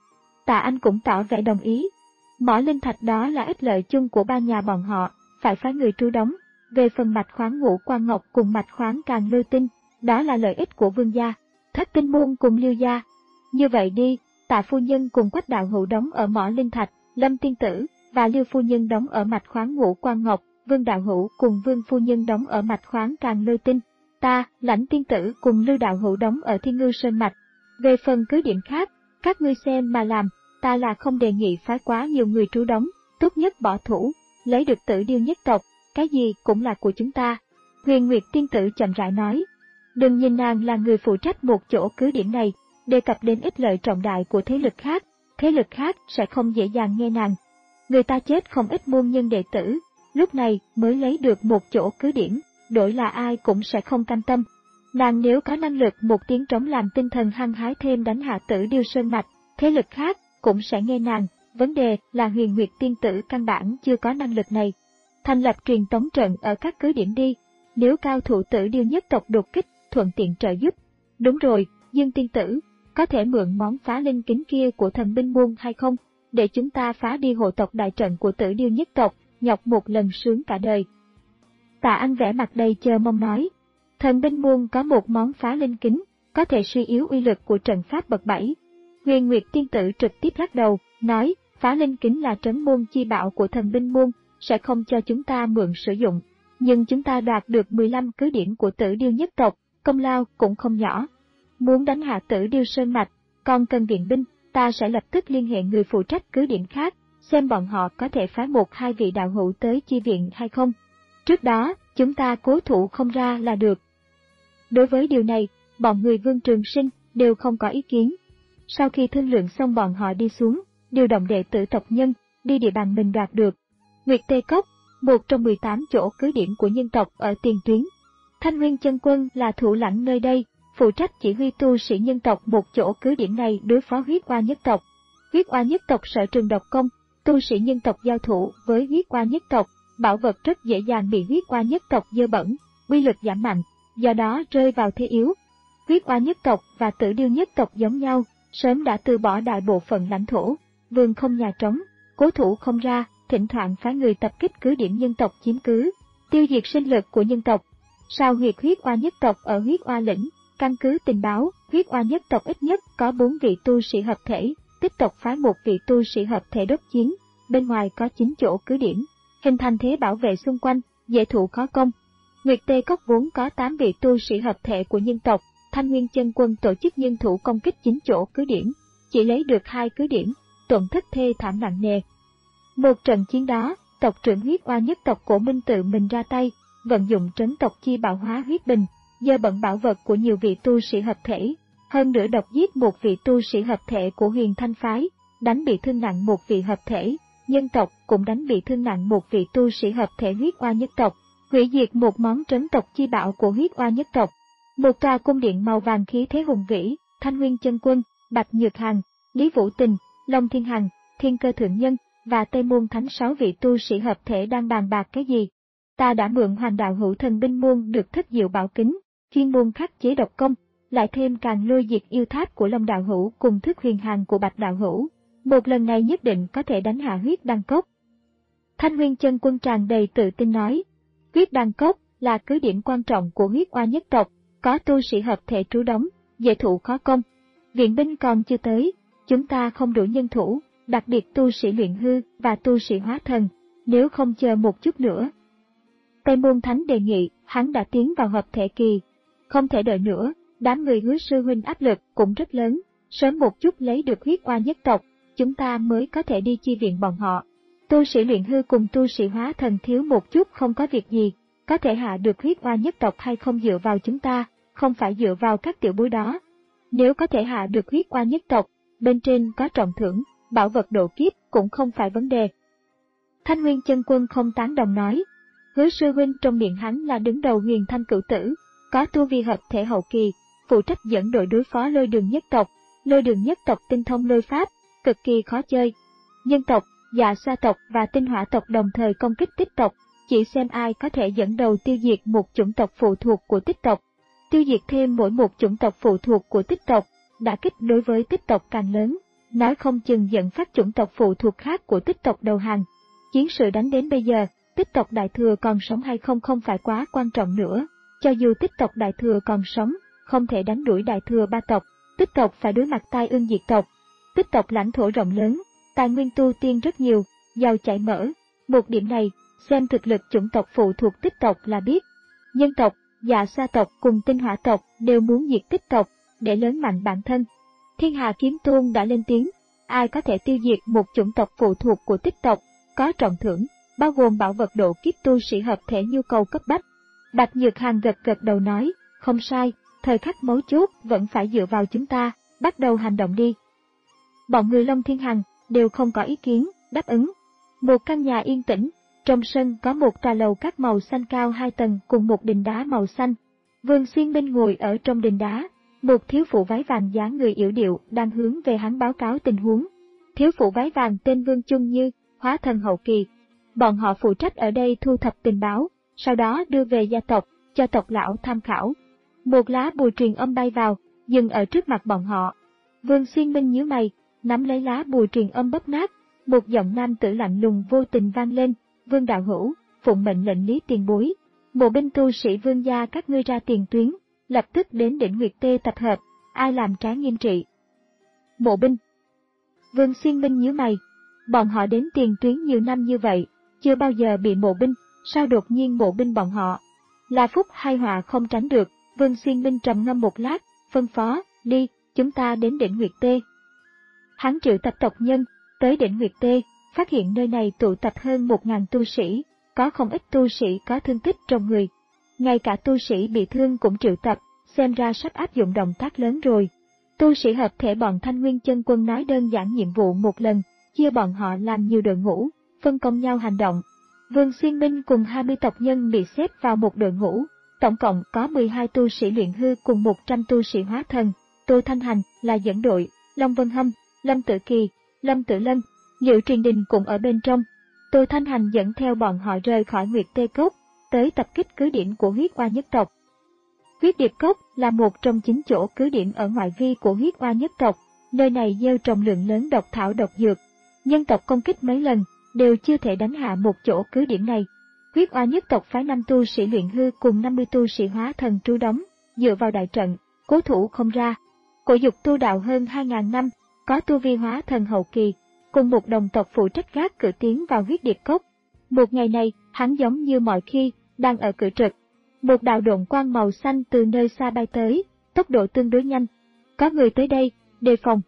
Speaker 1: Tạ Anh cũng tỏ vẻ đồng ý. Mỏ Linh Thạch đó là ích lợi chung của ba nhà bọn họ, phải phái người trú đóng. Về phần mạch khoáng Ngũ Quan Ngọc cùng mạch khoáng Càng Lôi Tinh, đó là lợi ích của Vương gia, Thất Tinh môn cùng Liêu gia. Như vậy đi, Tạ phu nhân cùng Quách đạo hữu đóng ở Mỏ Linh Thạch, Lâm tiên tử và Liêu phu nhân đóng ở mạch khoáng Ngũ Quan Ngọc, Vương đạo hữu cùng Vương phu nhân đóng ở mạch khoáng Càng Lôi Tinh. Ta, Lãnh tiên tử cùng Lưu đạo hữu đóng ở Thiên Ngưu Sơn Mạch. Về phần cứ điểm khác, các ngươi xem mà làm, ta là không đề nghị phái quá nhiều người trú đóng, tốt nhất bỏ thủ, lấy được Tử Điêu nhất tộc, cái gì cũng là của chúng ta. Huyền Nguyệt tiên tử chậm rãi nói, đừng nhìn nàng là người phụ trách một chỗ cứ điểm này, đề cập đến ích lợi trọng đại của thế lực khác, thế lực khác sẽ không dễ dàng nghe nàng. Người ta chết không ít môn nhân đệ tử, lúc này mới lấy được một chỗ cứ điểm, đổi là ai cũng sẽ không cam tâm. Nàng nếu có năng lực một tiếng trống làm tinh thần hăng hái thêm đánh hạ Tử Điêu Sơn Mạch, thế lực khác cũng sẽ nghe nàng, vấn đề là Huyền Nguyệt tiên tử căn bản chưa có năng lực này. Thành lập truyền tống trận ở các cứ điểm đi, nếu cao thủ Tử Điêu nhất tộc đột kích, thuận tiện trợ giúp. Đúng rồi, Dương tiên tử, có thể mượn món phá linh kính kia của thần binh môn hay không, để chúng ta phá đi hộ tộc đại trận của Tử Điêu nhất tộc, nhọc một lần sướng cả đời. Tạ Anh vẻ mặt đầy chờ mong nói, thần binh môn có một món phá linh kính, có thể suy yếu uy lực của trận pháp bậc bảy. Huyền Nguyệt tiên tử trực tiếp lắc đầu, nói, phá linh kính là trấn môn chi bảo của thần binh môn, sẽ không cho chúng ta mượn sử dụng. Nhưng chúng ta đoạt được mười lăm cứ điểm của Tử Điêu nhất tộc, công lao cũng không nhỏ. Muốn đánh hạ Tử Điêu Sơn Mạch, còn cần viện binh, ta sẽ lập tức liên hệ người phụ trách cứ điểm khác, xem bọn họ có thể phái một hai vị đạo hữu tới chi viện hay không. Trước đó, chúng ta cố thủ không ra là được. Đối với điều này, bọn người Vương Trường Sinh đều không có ý kiến. Sau khi thương lượng xong bọn họ đi xuống, điều động đệ tử tộc nhân, đi địa bàn mình đoạt được. Nguyệt Tê Cốc, một trong mười tám chỗ cứ điểm của nhân tộc ở tiền tuyến. Thanh Nguyên Chân Quân là thủ lãnh nơi đây, phụ trách chỉ huy tu sĩ nhân tộc một chỗ cứ điểm này đối phó huyết oa nhất tộc. Huyết oa nhất tộc sở trường độc công, tu sĩ nhân tộc giao thủ với huyết oa nhất tộc, bảo vật rất dễ dàng bị huyết oa nhất tộc dơ bẩn, uy lực giảm mạnh, do đó rơi vào thế yếu. Huyết oa nhất tộc và Tử Điêu nhất tộc giống nhau, sớm đã từ bỏ đại bộ phận lãnh thổ, vương không nhà trống, cố thủ không ra, thỉnh thoảng phái người tập kích cứ điểm nhân tộc chiếm cứ, tiêu diệt sinh lực của nhân tộc. Sao huyệt huyết oa nhất tộc ở huyết oa lĩnh, căn cứ tình báo, huyết oa nhất tộc ít nhất có bốn vị tu sĩ hợp thể, tích tộc phái một vị tu sĩ hợp thể đốc chiến, bên ngoài có chín chỗ cứ điểm, hình thành thế bảo vệ xung quanh, dễ thủ khó công. Nguyệt Tê Cốc vốn có tám vị tu sĩ hợp thể của nhân tộc, Thanh Nguyên Chân Quân tổ chức nhân thủ công kích chín chỗ cứ điểm, chỉ lấy được hai cứ điểm, tổn thất thê thảm nặng nề. Một trận chiến đó, tộc trưởng huyết oa nhất tộc Cổ Minh tự mình ra tay, vận dụng trấn tộc chi bạo hóa huyết bình, dơ bẩn bảo vật của nhiều vị tu sĩ hợp thể, hơn nữa độc giết một vị tu sĩ hợp thể của Huyền Thanh phái, đánh bị thương nặng một vị hợp thể, nhân tộc cũng đánh bị thương nặng một vị tu sĩ hợp thể huyết oa nhất tộc, hủy diệt một món trấn tộc chi bảo của huyết oa nhất tộc. Một tòa cung điện màu vàng khí thế hùng vĩ, Thanh Nguyên Chân Quân, Bạch Nhược Hằng, Lý Vũ Tình, Long Thiên Hằng, Thiên Cơ Thượng Nhân và Tây Môn Thánh sáu vị tu sĩ hợp thể đang bàn bạc cái gì. Ta đã mượn Hoàng Đạo Hữu Thần Binh Môn được thất diệu bảo kính, chuyên môn khắc chế độc công, lại thêm càng lôi diệt yêu tháp của Long Đạo Hữu cùng thức huyền hàng của Bạch Đạo Hữu. Một lần này nhất định có thể đánh hạ huyết đăng cốc. Thanh Nguyên Chân Quân tràn đầy tự tin nói, huyết đăng cốc là cứ điểm quan trọng của huyết oa nhất tộc, có tu sĩ hợp thể trú đóng, dễ thủ khó công. Viện binh còn chưa tới, chúng ta không đủ nhân thủ, đặc biệt tu sĩ luyện hư và tu sĩ hóa thần, nếu không chờ một chút nữa. Tây Môn Thánh đề nghị, hắn đã tiến vào hợp thể kỳ, không thể đợi nữa, đám người Hứa sư huynh áp lực cũng rất lớn, sớm một chút lấy được huyết oa nhất tộc, chúng ta mới có thể đi chi viện bọn họ. Tu sĩ luyện hư cùng tu sĩ hóa thần thiếu một chút không có việc gì, có thể hạ được huyết oa nhất tộc hay không dựa vào chúng ta, không phải dựa vào các tiểu bối đó. Nếu có thể hạ được huyết oa nhất tộc, bên trên có trọng thưởng, bảo vật độ kiếp cũng không phải vấn đề. Thanh Nguyên Chân Quân không tán đồng nói, Hứa sư huynh trong miệng hắn là đứng đầu Huyền Thanh cửu tử, có tu vi hợp thể hậu kỳ, phụ trách dẫn đội đối phó Lôi Đường nhất tộc. Lôi Đường nhất tộc tinh thông lôi pháp, cực kỳ khó chơi. Nhân tộc, Dạ Sa tộc và Tinh Hỏa tộc đồng thời công kích Tích tộc, chỉ xem ai có thể dẫn đầu tiêu diệt một chủng tộc phụ thuộc của Tích tộc. Tiêu diệt thêm mỗi một chủng tộc phụ thuộc của Tích tộc, đả kích đối với Tích tộc càng lớn, nói không chừng dẫn phát chủng tộc phụ thuộc khác của Tích tộc đầu hàng. Chiến sự đánh đến bây giờ, Tích tộc Đại Thừa còn sống hay không không phải quá quan trọng nữa, cho dù Tích tộc Đại Thừa còn sống, không thể đánh đuổi Đại Thừa ba tộc, Tích tộc phải đối mặt tai ương diệt tộc. Tích tộc lãnh thổ rộng lớn, tài nguyên tu tiên rất nhiều, giàu chảy mỡ, một điểm này, xem thực lực chủng tộc phụ thuộc Tích tộc là biết. Nhân tộc, Dạ Sa tộc cùng Tinh Hỏa tộc đều muốn diệt Tích tộc, để lớn mạnh bản thân. Thiên Hà Kiếm Tôn đã lên tiếng, ai có thể tiêu diệt một chủng tộc phụ thuộc của Tích tộc, có trọng thưởng, bao gồm bảo vật độ kiếp tu sĩ hợp thể nhu cầu cấp bách. Bạch Nhược Hằng gật gật đầu nói, không sai, thời khắc mấu chốt vẫn phải dựa vào chúng ta, bắt đầu hành động đi. Bọn người Long Thiên Hằng đều không có ý kiến, đáp ứng. Một căn nhà yên tĩnh, trong sân có một tòa lầu các màu xanh cao hai tầng cùng một đình đá màu xanh. Vương Xuyên Minh ngồi ở trong đình đá, một thiếu phụ váy vàng dáng người yểu điệu đang hướng về hắn báo cáo tình huống. Thiếu phụ váy vàng tên Vương Chung Như, hóa thần hậu kỳ. Bọn họ phụ trách ở đây thu thập tình báo, sau đó đưa về gia tộc, cho tộc lão tham khảo. Một lá bùa truyền âm bay vào, dừng ở trước mặt bọn họ. Vương Xuyên Minh nhíu mày, nắm lấy lá bùa truyền âm bóp nát, một giọng nam tử lạnh lùng vô tình vang lên, Vương đạo hữu, phụng mệnh lệnh Lý tiền bối, bộ binh tu sĩ Vương gia các ngươi ra tiền tuyến, lập tức đến đỉnh Nguyệt Tê tập hợp, ai làm trái nghiêm trị. Bộ binh. Vương Xuyên Minh nhíu mày, bọn họ đến tiền tuyến nhiều năm như vậy, chưa bao giờ bị mộ binh, sao đột nhiên mộ binh bọn họ? Là phúc hay họa không tránh được. Vương Xuyên Minh trầm ngâm một lát, phân phó, đi, chúng ta đến đỉnh Nguyệt Tê. Hắn triệu tập tộc nhân, tới đỉnh Nguyệt Tê, phát hiện nơi này tụ tập hơn một ngàn tu sĩ, có không ít tu sĩ có thương tích trong người. Ngay cả tu sĩ bị thương cũng triệu tập, xem ra sắp áp dụng động tác lớn rồi. Tu sĩ hợp thể bọn Thanh Nguyên Chân Quân nói đơn giản nhiệm vụ một lần, chia bọn họ làm nhiều đội ngũ, phân công nhau hành động. Vương Xuyên Minh cùng hai mươi tộc nhân bị xếp vào một đội ngũ, tổng cộng có mười hai tu sĩ luyện hư cùng một trăm tu sĩ hóa thần. Tô Thanh Hành là dẫn đội, Long Vân Hâm, Lâm Tử Kỳ, Lâm Tử Lân, Liệu Truyền Đình cũng ở bên trong. Tô Thanh Hành dẫn theo bọn họ rời khỏi Nguyệt Tê Cốc, tới tập kích cứ điểm của Huyết Oa nhất tộc. Huyết Điệp Cốc là một trong chín chỗ cứ điểm ở ngoại vi của Huyết Oa nhất tộc, nơi này gieo trồng lượng lớn độc thảo độc dược. Nhân tộc công kích mấy lần, đều chưa thể đánh hạ một chỗ cứ điểm này. Huyết Oa nhất tộc phái năm tu sĩ luyện hư cùng năm mươi tu sĩ hóa thần trú đóng, dựa vào đại trận, cố thủ không ra. Cổ Dục tu đạo hơn hai ngàn năm, có tu vi hóa thần hậu kỳ, cùng một đồng tộc phụ trách gác cửa tiến vào Huyết Điệp Cốc. Một ngày này, hắn giống như mọi khi, đang ở cửa trực. Một đạo độn quang màu xanh từ nơi xa bay tới, tốc độ tương đối nhanh. Có người tới đây, đề phòng.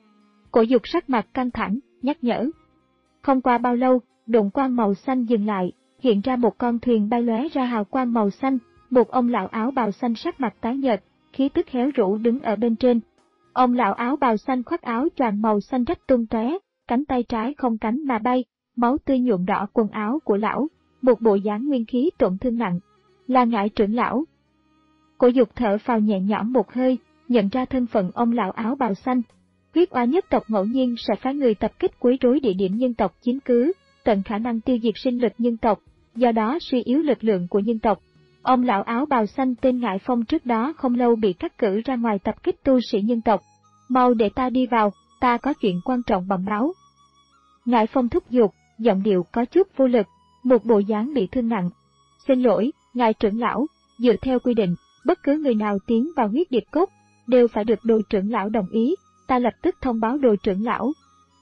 Speaker 1: Cổ Dục sắc mặt căng thẳng, nhắc nhở. Không qua bao lâu, độn quang màu xanh dừng lại, hiện ra một con thuyền bay lóe ra hào quang màu xanh, một ông lão áo bào xanh sắc mặt tái nhợt, khí tức héo rũ đứng ở bên trên. Ông lão áo bào xanh khoác áo choàng màu xanh rách tung tóe, cánh tay trái không cánh mà bay, máu tươi nhuộm đỏ quần áo của lão, một bộ dáng nguyên khí tổn thương nặng. Là Ngải trưởng lão. Cổ Dục thở phào nhẹ nhõm một hơi, nhận ra thân phận ông lão áo bào xanh. Huyết Oa nhất tộc ngẫu nhiên sẽ phái người tập kích quấy rối địa điểm nhân tộc chiếm cứ, tận khả năng tiêu diệt sinh lực nhân tộc, do đó suy yếu lực lượng của nhân tộc. Ông lão áo bào xanh tên Ngải Phong trước đó không lâu bị cắt cử ra ngoài tập kích tu sĩ nhân tộc. Mau để ta đi vào, ta có chuyện quan trọng bẩm báo. Ngải Phong thúc giục, giọng điệu có chút vô lực, một bộ dáng bị thương nặng. Xin lỗi, Ngài trưởng lão, dựa theo quy định, bất cứ người nào tiến vào Huyết Điệp Cốc, đều phải được đội trưởng lão đồng ý, ta lập tức thông báo đội trưởng lão.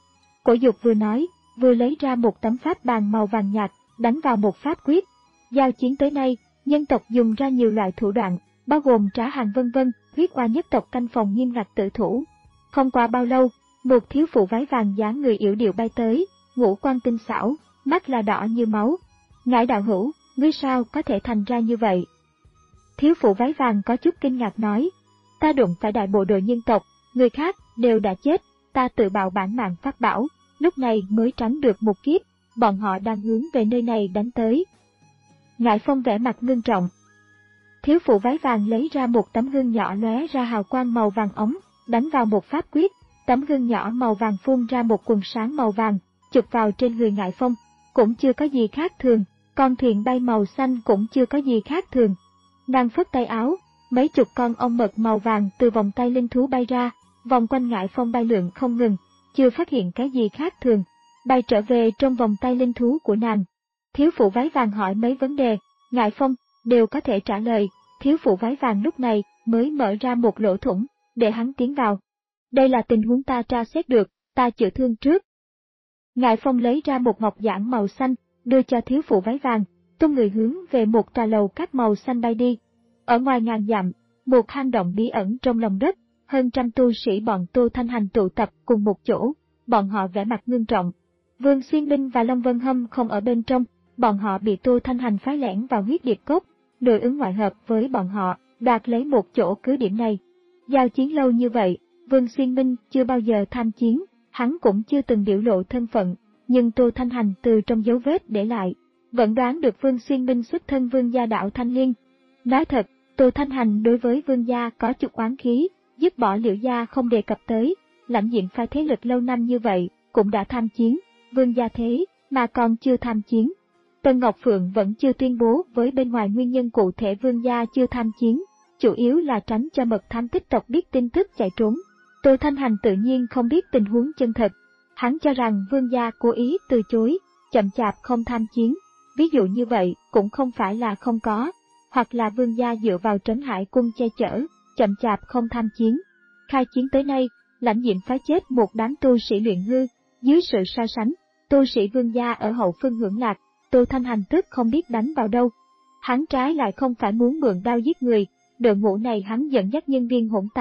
Speaker 1: Cổ Dục vừa nói, vừa lấy ra một tấm pháp bàn màu vàng nhạt, đánh vào một pháp quyết. Giao chiến tới nay, nhân tộc dùng ra nhiều loại thủ đoạn, bao gồm trá hàng vân vân, Huyết Oa nhất tộc canh phòng nghiêm ngặt tự thủ. Không qua bao lâu, một thiếu phụ váy vàng dáng người yểu điệu bay tới, ngũ quan tinh xảo, mắt là đỏ như máu. Ngải đạo hữu, ngươi sao có thể thành ra như vậy? Thiếu phụ váy vàng có chút kinh ngạc nói, ta đụng phải đại bộ đội nhân tộc, người khác đều đã chết, ta tự bạo bản mạng pháp bảo, lúc này mới tránh được một kiếp, bọn họ đang hướng về nơi này đánh tới. Ngải Phong vẻ mặt ngưng trọng. Thiếu phụ váy vàng lấy ra một tấm hương nhỏ lóe ra hào quang màu vàng ống, đánh vào một pháp quyết, tấm hương nhỏ màu vàng phun ra một quần sáng màu vàng, chụp vào trên người Ngải Phong, cũng chưa có gì khác thường. Con thuyền bay màu xanh cũng chưa có gì khác thường. Nàng phất tay áo, mấy chục con ong mật màu vàng từ vòng tay linh thú bay ra, vòng quanh Ngải Phong bay lượn không ngừng, chưa phát hiện cái gì khác thường, bay trở về trong vòng tay linh thú của nàng. Thiếu phụ váy vàng hỏi mấy vấn đề, Ngải Phong đều có thể trả lời, thiếu phụ váy vàng lúc này mới mở ra một lỗ thủng, để hắn tiến vào. Đây là tình huống ta tra xét được, ta chữa thương trước. Ngải Phong lấy ra một ngọc giản màu xanh, đưa cho thiếu phụ váy vàng, tung người hướng về một tòa lầu các màu xanh bay đi. Ở ngoài ngàn dặm, một hang động bí ẩn trong lòng đất, hơn trăm tu sĩ bọn Tô Thanh Hành tụ tập cùng một chỗ, bọn họ vẻ mặt ngưng trọng. Vương Xuyên Binh và Long Vân Hâm không ở bên trong, bọn họ bị Tô Thanh Hành phái lẻn vào Huyết Điệp Cốc, đối ứng ngoại hợp với bọn họ, đoạt lấy một chỗ cứ điểm này. Giao chiến lâu như vậy, Vương Xuyên Binh chưa bao giờ tham chiến, hắn cũng chưa từng biểu lộ thân phận. Nhưng Tô Thanh Hành từ trong dấu vết để lại, vẫn đoán được Vương Xuyên Binh xuất thân Vương gia đạo Thanh Liên. Nói thật, Tô Thanh Hành đối với Vương gia có chút oán khí, dứt bỏ Liễu gia không đề cập tới, lãnh diện phái thế lực lâu năm như vậy, cũng đã tham chiến, Vương gia thế, mà còn chưa tham chiến. Tân Ngọc Phượng vẫn chưa tuyên bố với bên ngoài nguyên nhân cụ thể Vương gia chưa tham chiến, chủ yếu là tránh cho mật thám tích tộc biết tin tức chạy trốn. Tô Thanh Hành tự nhiên không biết tình huống chân thật. Hắn cho rằng Vương gia cố ý từ chối, chậm chạp không tham chiến, ví dụ như vậy cũng không phải là không có, hoặc là Vương gia dựa vào Trấn Hải cung che chở, chậm chạp không tham chiến. Khai chiến tới nay, lãnh diện phái chết một đám tu sĩ luyện hư, dưới sự so sánh, tu sĩ Vương gia ở hậu phương hưởng lạc, Tô Thanh Hành tức không biết đánh vào đâu. Hắn trái lại không phải muốn mượn đao giết người, đội ngũ này hắn dẫn dắt nhân viên hỗn tạp,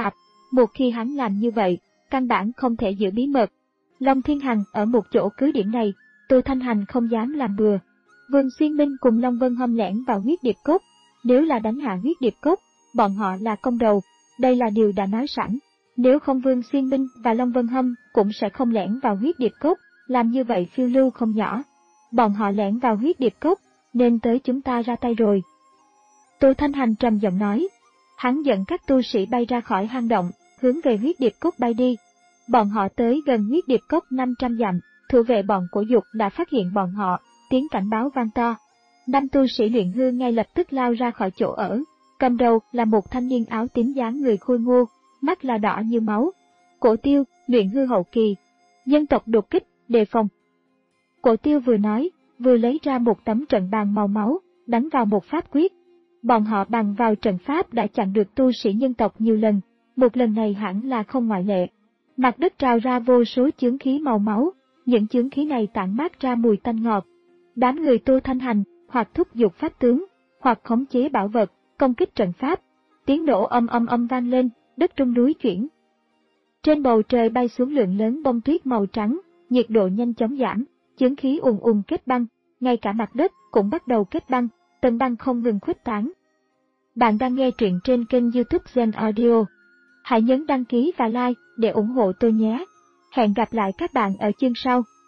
Speaker 1: Một khi hắn làm như vậy, căn bản không thể giữ bí mật. Long Thiên Hằng ở một chỗ cứ điểm này, Tô Thanh Hành không dám làm bừa. Vương Xuyên Minh cùng Long Vân Hâm lẻn vào huyết điệp cốc, nếu là đánh hạ huyết điệp cốc, bọn họ là công đầu, đây là điều đã nói sẵn. Nếu không Vương Xuyên Minh và Long Vân Hâm cũng sẽ không lẻn vào huyết điệp cốc, làm như vậy phiêu lưu không nhỏ. Bọn họ lẻn vào huyết điệp cốc, nên tới chúng ta ra tay rồi. Tô Thanh Hành trầm giọng nói. Hắn dẫn các tu sĩ bay ra khỏi hang động, hướng về huyết điệp cốc bay đi. Bọn họ tới gần huyết điệp cốc năm trăm dặm, thủ vệ bọn Cổ Dục đã phát hiện bọn họ, tiếng cảnh báo vang to. Năm tu sĩ luyện hư ngay lập tức lao ra khỏi chỗ ở, cầm đầu là một thanh niên áo tím dáng người khôi ngô, mắt là đỏ như máu. Cổ Tiêu, luyện hư hậu kỳ, dân tộc đột kích, đề phòng. Cổ Tiêu vừa nói, vừa lấy ra một tấm trận bàn màu máu, đánh vào một pháp quyết. Bọn họ bằng vào trận pháp đã chặn được tu sĩ nhân tộc nhiều lần, một lần này hẳn là không ngoại lệ. Mặt đất trào ra vô số chướng khí màu máu, những chướng khí này tản mát ra mùi tanh ngọt. Đám người Tô Thanh Hành, hoặc thúc giục pháp tướng, hoặc khống chế bảo vật, công kích trận pháp. Tiếng nổ âm âm âm vang lên, đất rung núi chuyển. Trên bầu trời bay xuống lượng lớn bông tuyết màu trắng, nhiệt độ nhanh chóng giảm, chướng khí ùn ùn kết băng, ngay cả mặt đất cũng bắt đầu kết băng, tầng băng không ngừng khuếch tán. Bạn đang nghe truyện trên kênh YouTube Gen Audio. Hãy nhấn đăng ký và like để ủng hộ tôi nhé. Hẹn gặp lại các bạn ở chương sau.